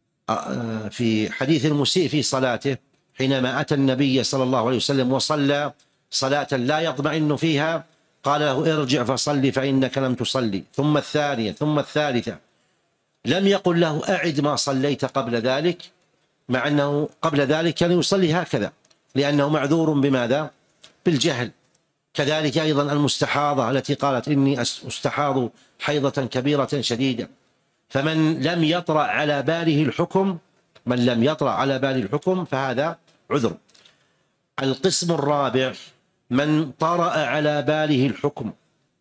في حديث المسيء في صلاته حينما أتى النبي صلى الله عليه وسلم وصلى صلاة لا يطمئن فيها قال له: ارجع فصلي فإنك لم تصلي، ثم الثانية ثم الثالثة. لم يقل له: أعد ما صليت قبل ذلك، مع أنه قبل ذلك كان يصلي هكذا، لأنه معذور بماذا؟ بالجهل. كذلك أيضا المستحاضة التي قالت: إني أستحاض حيضة كبيرة شديدة. فمن لم يطرأ على باله الحكم من لم يطرأ على باله الحكم فهذا عذر. القسم الرابع من طرأ على باله الحكم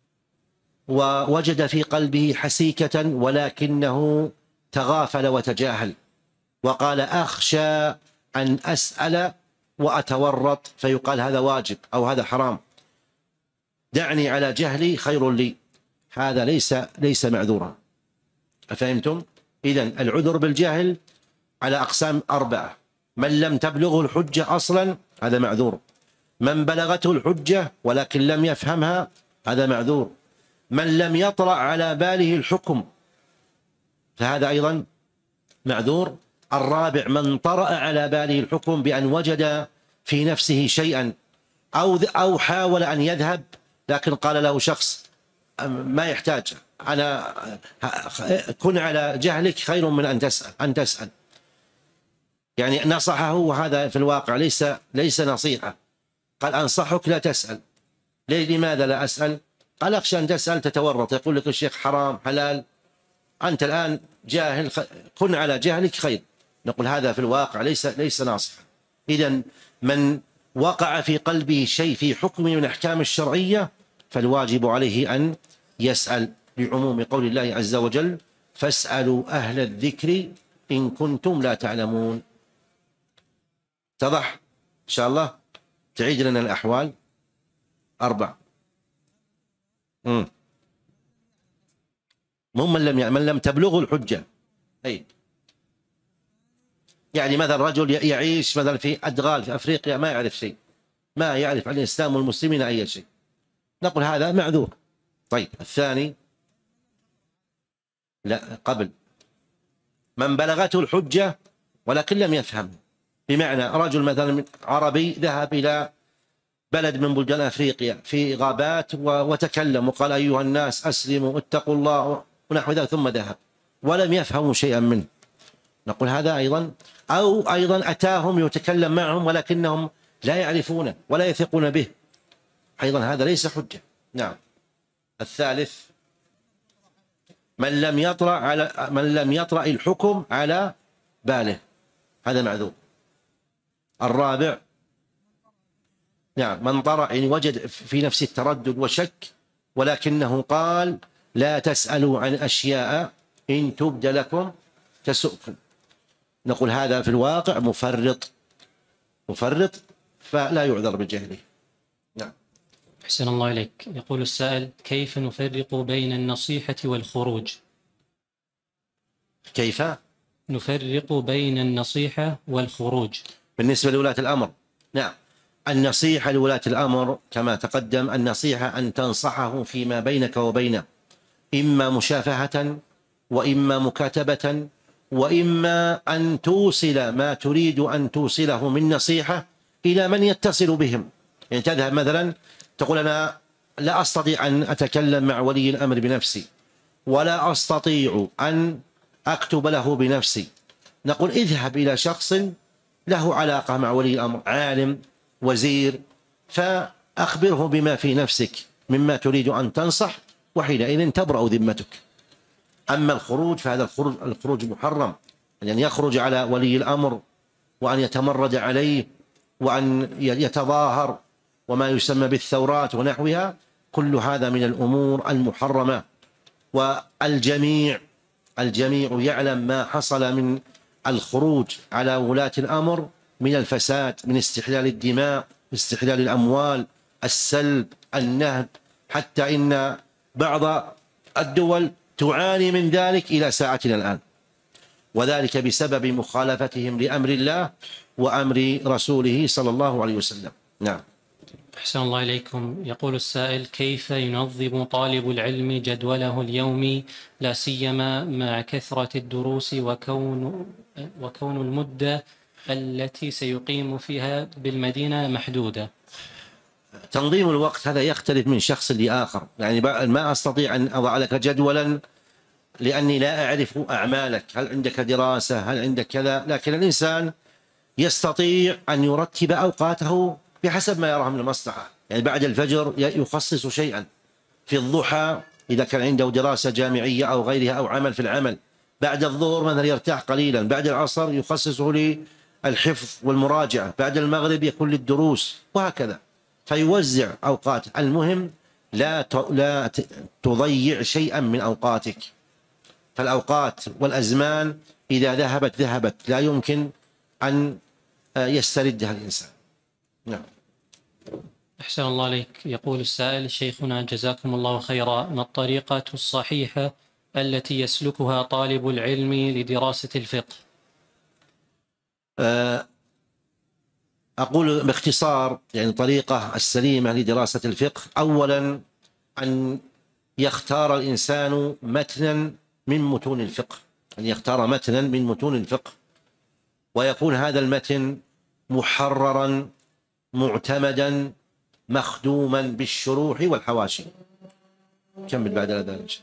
ووجد في قلبه حسيكة ولكنه تغافل وتجاهل وقال: أخشى أن أسأل وأتورط، فيقال هذا واجب أو هذا حرام، دعني على جهلي خير لي، هذا ليس ليس معذورا. أفهمتم؟ إذن العذر بالجهل على أقسام أربعة: من لم تبلغه الحجة أصلا هذا معذور، من بلغته الحجة ولكن لم يفهمها هذا معذور، من لم يطرأ على باله الحكم فهذا أيضا معذور. الرابع من طرأ على باله الحكم بأن وجد في نفسه شيئا أو أو حاول أن يذهب لكن قال له شخص: ما يحتاج، أنا كن على جهلك خير من أن تسأل أن تسأل يعني نصحه، وهذا في الواقع ليس ليس نصيحة. قال: أنصحك لا تسأل. لماذا لا أسأل؟ قال: أخشى أن تسأل تتورط، يقول لك الشيخ حرام حلال، أنت الآن جاهل، كن على جهلك خير. نقول هذا في الواقع ليس ليس ناصحا. إذن من وقع في قلبه شيء في حكم من الأحكام الشرعية فالواجب عليه أن يسأل، لعموم قول الله عز وجل: فاسألوا أهل الذكر إن كنتم لا تعلمون. اتضح إن شاء الله؟ تعيد لنا الأحوال أربع. مم. من لم من لم تبلغه الحجة، أي يعني مثلا رجل يعيش مثلا في أدغال في أفريقيا ما يعرف شيء، ما يعرف عن الإسلام والمسلمين أي شيء، نقول هذا معذور. طيب الثاني لا قبل من بلغته الحجة ولكن لم يفهم، بمعنى رجل مثلا عربي ذهب إلى بلد من بلدان أفريقيا في غابات وتكلم وقال: أيها الناس أسلموا اتقوا الله ونحو ذلك، ثم ذهب ولم يفهموا شيئا منه، نقول هذا أيضا. أو أيضا أتاهم يتكلم معهم ولكنهم لا يعرفونه ولا يثقون به، أيضا هذا ليس حجة. نعم. الثالث من لم يطرأ على من لم يطرأ الحكم على باله، هذا معذور. الرابع نعم من طرأ يعني وجد في نفسه التردد وشك، ولكنه قال لا تسألوا عن أشياء إن تبد لكم تسؤكم، نقول هذا في الواقع مفرط مفرط فلا يعذر بجهله. نعم. أحسن الله إليك. يقول السائل: كيف نفرق بين النصيحة والخروج؟ كيف نفرق بين النصيحة والخروج بالنسبة لولاة الأمر؟ نعم، النصيحة لولاة الأمر كما تقدم، النصيحة أن تنصحه فيما بينك وبينه، إما مشافهة وإما مكاتبة، وإما أن توصل ما تريد أن توصله من نصيحة إلى من يتصل بهم. يعني تذهب مثلا تقول أنا لا أستطيع أن أتكلم مع ولي الأمر بنفسي، ولا أستطيع أن أكتب له بنفسي، نقول اذهب إلى شخص له علاقة مع ولي الأمر، عالم وزير، فأخبره بما في نفسك مما تريد أن تنصح، وحينئذ تبرأ ذمتك. أما الخروج فهذا الخروج الخروج محرم، أن يعني يخرج على ولي الأمر وأن يتمرد عليه وأن يتظاهر وما يسمى بالثورات ونحوها، كل هذا من الأمور المحرمة. والجميع الجميع يعلم ما حصل من الخروج على ولاة الأمر من الفساد، من استحلال الدماء، استحلال الأموال، السلب، النهب، حتى إن بعض الدول تعاني من ذلك إلى ساعتنا الآن، وذلك بسبب مخالفتهم لأمر الله وأمر رسوله صلى الله عليه وسلم. نعم. أحسن الله إليكم. يقول السائل: كيف ينظم طالب العلم جدوله اليومي، لا سيما مع كثرة الدروس وكون وكون المدة التي سيقيم فيها بالمدينة محدودة؟ تنظيم الوقت هذا يختلف من شخص لآخر، يعني ما أستطيع أن أضع لك جدولا لأني لا أعرف أعمالك، هل عندك دراسة، هل عندك كذا، لكن الإنسان يستطيع أن يرتب أوقاته بحسب ما يراه من المصلحة. يعني بعد الفجر يخصص شيئا، في الضحى إذا كان عنده دراسة جامعية أو غيرها أو عمل في العمل، بعد الظهر مثلا يرتاح قليلا، بعد العصر يخصصه للحفظ والمراجعة، بعد المغرب يكون للدروس، وهكذا، فيوزع أوقات. المهم لا لا تضيع شيئا من أوقاتك، فالأوقات والأزمان إذا ذهبت ذهبت، لا يمكن أن يستردها الإنسان. نعم. أحسن الله عليك. يقول السائل: شيخنا جزاكم الله خيرا، ما الطريقة الصحيحة التي يسلكها طالب العلم لدراسة الفقه؟ أقول باختصار يعني الطريقة السليمة لدراسة الفقه، أولا أن يختار الإنسان متنا من متون الفقه، أن يختار متنا من متون الفقه، ويكون هذا المتن محررا معتمدا مخدوما بالشروح والحواشي. كمل بعد ذلك.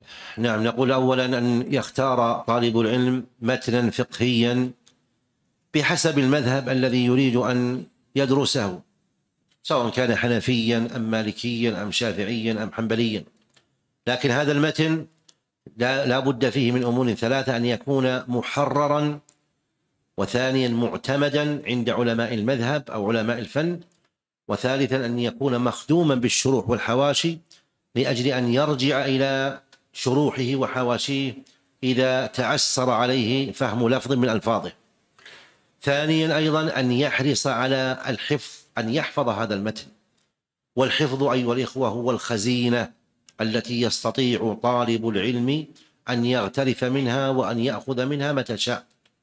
نعم، نقول أولا أن يختار طالب العلم متنا فقهيا بحسب المذهب الذي يريد أن يدرسه، سواء كان حنفيا أم مالكيا أم شافعيا أم حنبليا، لكن هذا المتن لا, لا بد فيه من أمور ثلاثة: أن يكون محررا، وثانيا معتمدا عند علماء المذهب أو علماء الفن، وثالثا أن يكون مخدوما بالشروح والحواشي لأجل أن يرجع إلى شروحه وحواشيه إذا تعسر عليه فهم لفظ من ألفاظه. ثانيا أيضا أن يحرص على الحفظ، أن يحفظ هذا المتن، والحفظ أيها الإخوة هو الخزينة التي يستطيع طالب العلم أن يغترف منها وأن يأخذ منها متى شاء،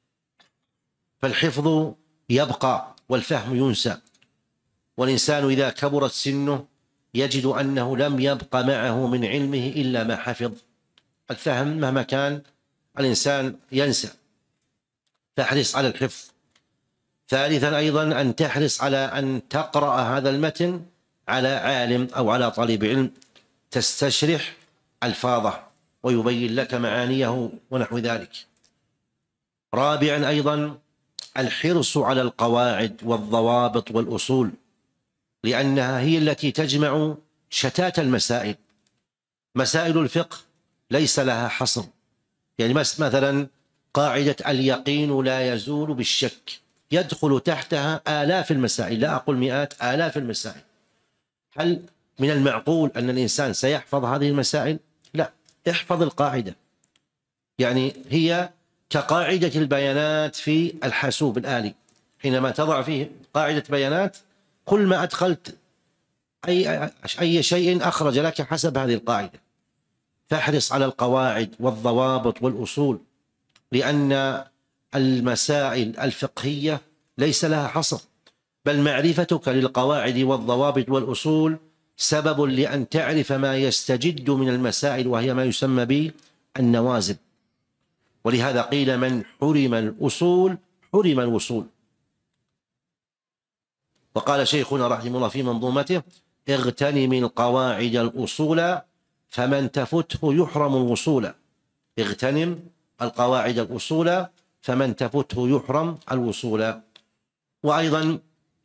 فالحفظ يبقى والفهم ينسى، والإنسان إذا كبرت سنه يجد أنه لم يبق معه من علمه إلا ما حفظ. الفهم مهما كان الإنسان ينسى، فاحرص على الحفظ. ثالثا أيضا أن تحرص على أن تقرأ هذا المتن على عالم أو على طالب علم تستشرح ألفاظه ويبين لك معانيه ونحو ذلك. رابعا أيضا الحرص على القواعد والضوابط والأصول، لأنها هي التي تجمع شتات المسائل. مسائل الفقه ليس لها حصر، يعني مثلا قاعدة اليقين لا يزول بالشك يدخل تحتها آلاف المسائل، لا أقول مئات، آلاف المسائل. هل من المعقول أن الإنسان سيحفظ هذه المسائل؟ لا، احفظ القاعدة، يعني هي كقاعدة البيانات في الحاسوب الآلي، حينما تضع فيه قاعدة بيانات كل ما أدخلت أي, أي شيء أخرج لك حسب هذه القاعدة. فاحرص على القواعد والضوابط والأصول، لأن المسائل الفقهية ليس لها حصر، بل معرفتك للقواعد والضوابط والأصول سبب لأن تعرف ما يستجد من المسائل، وهي ما يسمى بالنوازل. ولهذا قيل: من حرم الأصول حرم الوصول. وقال شيخنا رحمه الله في منظومته: اغتنم القواعد الأصول فمن تفته يحرم الوصول. اغتنم القواعد الأصول فمن تفته يحرم الوصول. وأيضا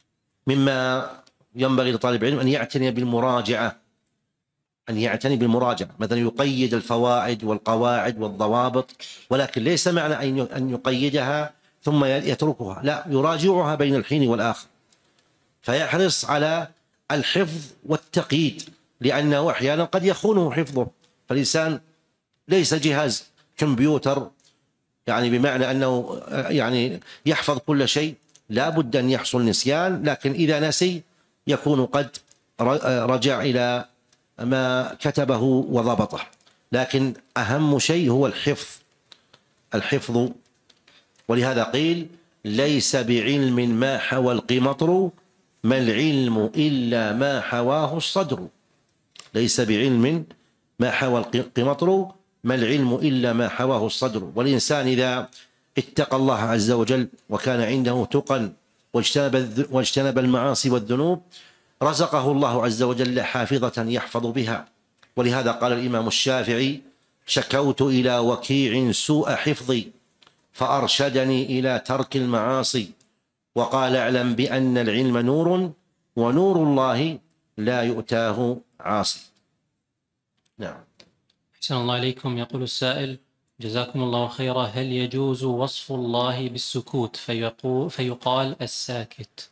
مما ينبغي لطالب العلم أن يعتني بالمراجعة، أن يعتني بالمراجعة، مثلا يقيد الفوائد والقواعد والضوابط، ولكن ليس معنى أن يقيدها ثم يتركها، لا، يراجعها بين الحين والآخر. فيحرص على الحفظ والتقييد، لأنه أحيانا قد يخونه حفظه، فالإنسان ليس جهاز كمبيوتر يعني بمعنى أنه يعني يحفظ كل شيء، لا بد أن يحصل نسيان، لكن إذا نسي يكون قد رجع إلى ما كتبه وضبطه. لكن أهم شيء هو الحفظ، الحفظ. ولهذا قيل: ليس بعلم ما حوى القمطر، ما العلم إلا ما حواه الصدر. ليس بعلم ما حوى القمطر، ما العلم إلا ما حواه الصدر. والإنسان إذا اتقى الله عز وجل وكان عنده تقى واجتنب, واجتنب المعاصي والذنوب، رزقه الله عز وجل حافظة يحفظ بها. ولهذا قال الإمام الشافعي: شكوت إلى وكيع سوء حفظي فأرشدني إلى ترك المعاصي، وقال: اعلم بأن العلم نور ونور الله لا يؤتاه عاصي. نعم. أحسن الله إليكم. يقول السائل: جزاكم الله خيرا، هل يجوز وصف الله بالسكوت فيقول فيقال الساكت؟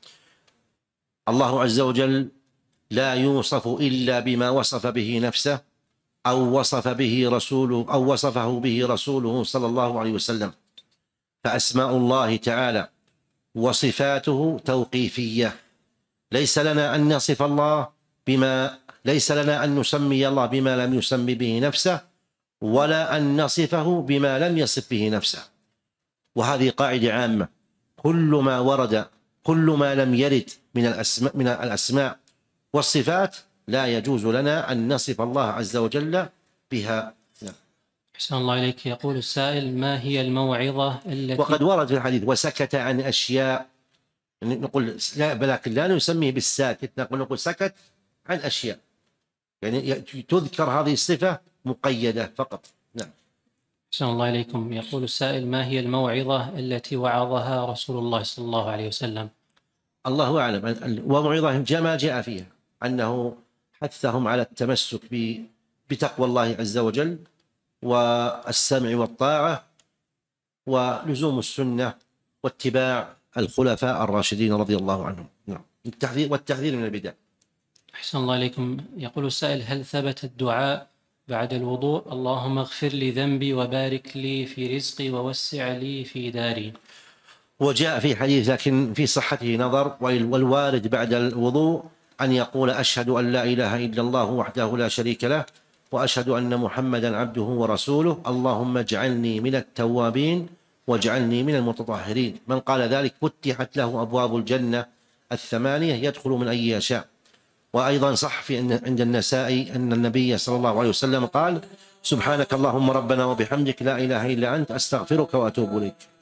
الله عز وجل لا يوصف إلا بما وصف به نفسه أو وصف به رسوله أو وصفه به رسوله صلى الله عليه وسلم. فأسماء الله تعالى وصفاته توقيفية، ليس لنا أن نصف الله بما ليس لنا أن نسمي الله بما لم يسمي به نفسه، ولا أن نصفه بما لم يصف به نفسه. وهذه قاعدة عامة: كل ما ورد كل ما لم يرد من الأسماء, من الأسماء والصفات لا يجوز لنا أن نصف الله عز وجل بها. أحسن الله إليك. يقول السائل: ما هي الموعظة التي وقد ورد في الحديث: وسكت عن أشياء، نقول لا، ولكن لا نسميه بالساكت، نقول نقول سكت عن أشياء. يعني تذكر هذه الصفة مقيدة فقط. نعم. أحسن الله إليكم. يقول السائل: ما هي الموعظة التي وعظها رسول الله صلى الله عليه وسلم؟ الله أعلم. وموعظة ما جاء فيها أنه حثهم على التمسك بتقوى الله عز وجل والسمع والطاعة ولزوم السنة واتباع الخلفاء الراشدين رضي الله عنهم. نعم. التحذير والتحذير من البدع. أحسن الله إليكم. يقول السائل: هل ثبت الدعاء بعد الوضوء اللهم اغفر لي ذنبي وبارك لي في رزقي ووسع لي في داري؟ وجاء في حديث لكن في صحته نظر، والوارد بعد الوضوء أن يقول أشهد أن لا إله إلا الله وحده لا شريك له وأشهد أن محمدا عبده ورسوله اللهم اجعلني من التوابين واجعلني من المتطهرين. من قال ذلك فتحت له أبواب الجنة الثمانية يدخل من أي يشاء. وأيضا صح في أن عند النسائي أن النبي صلى الله عليه وسلم قال: سبحانك اللهم ربنا وبحمدك لا إله إلا أنت أستغفرك وأتوب إليك.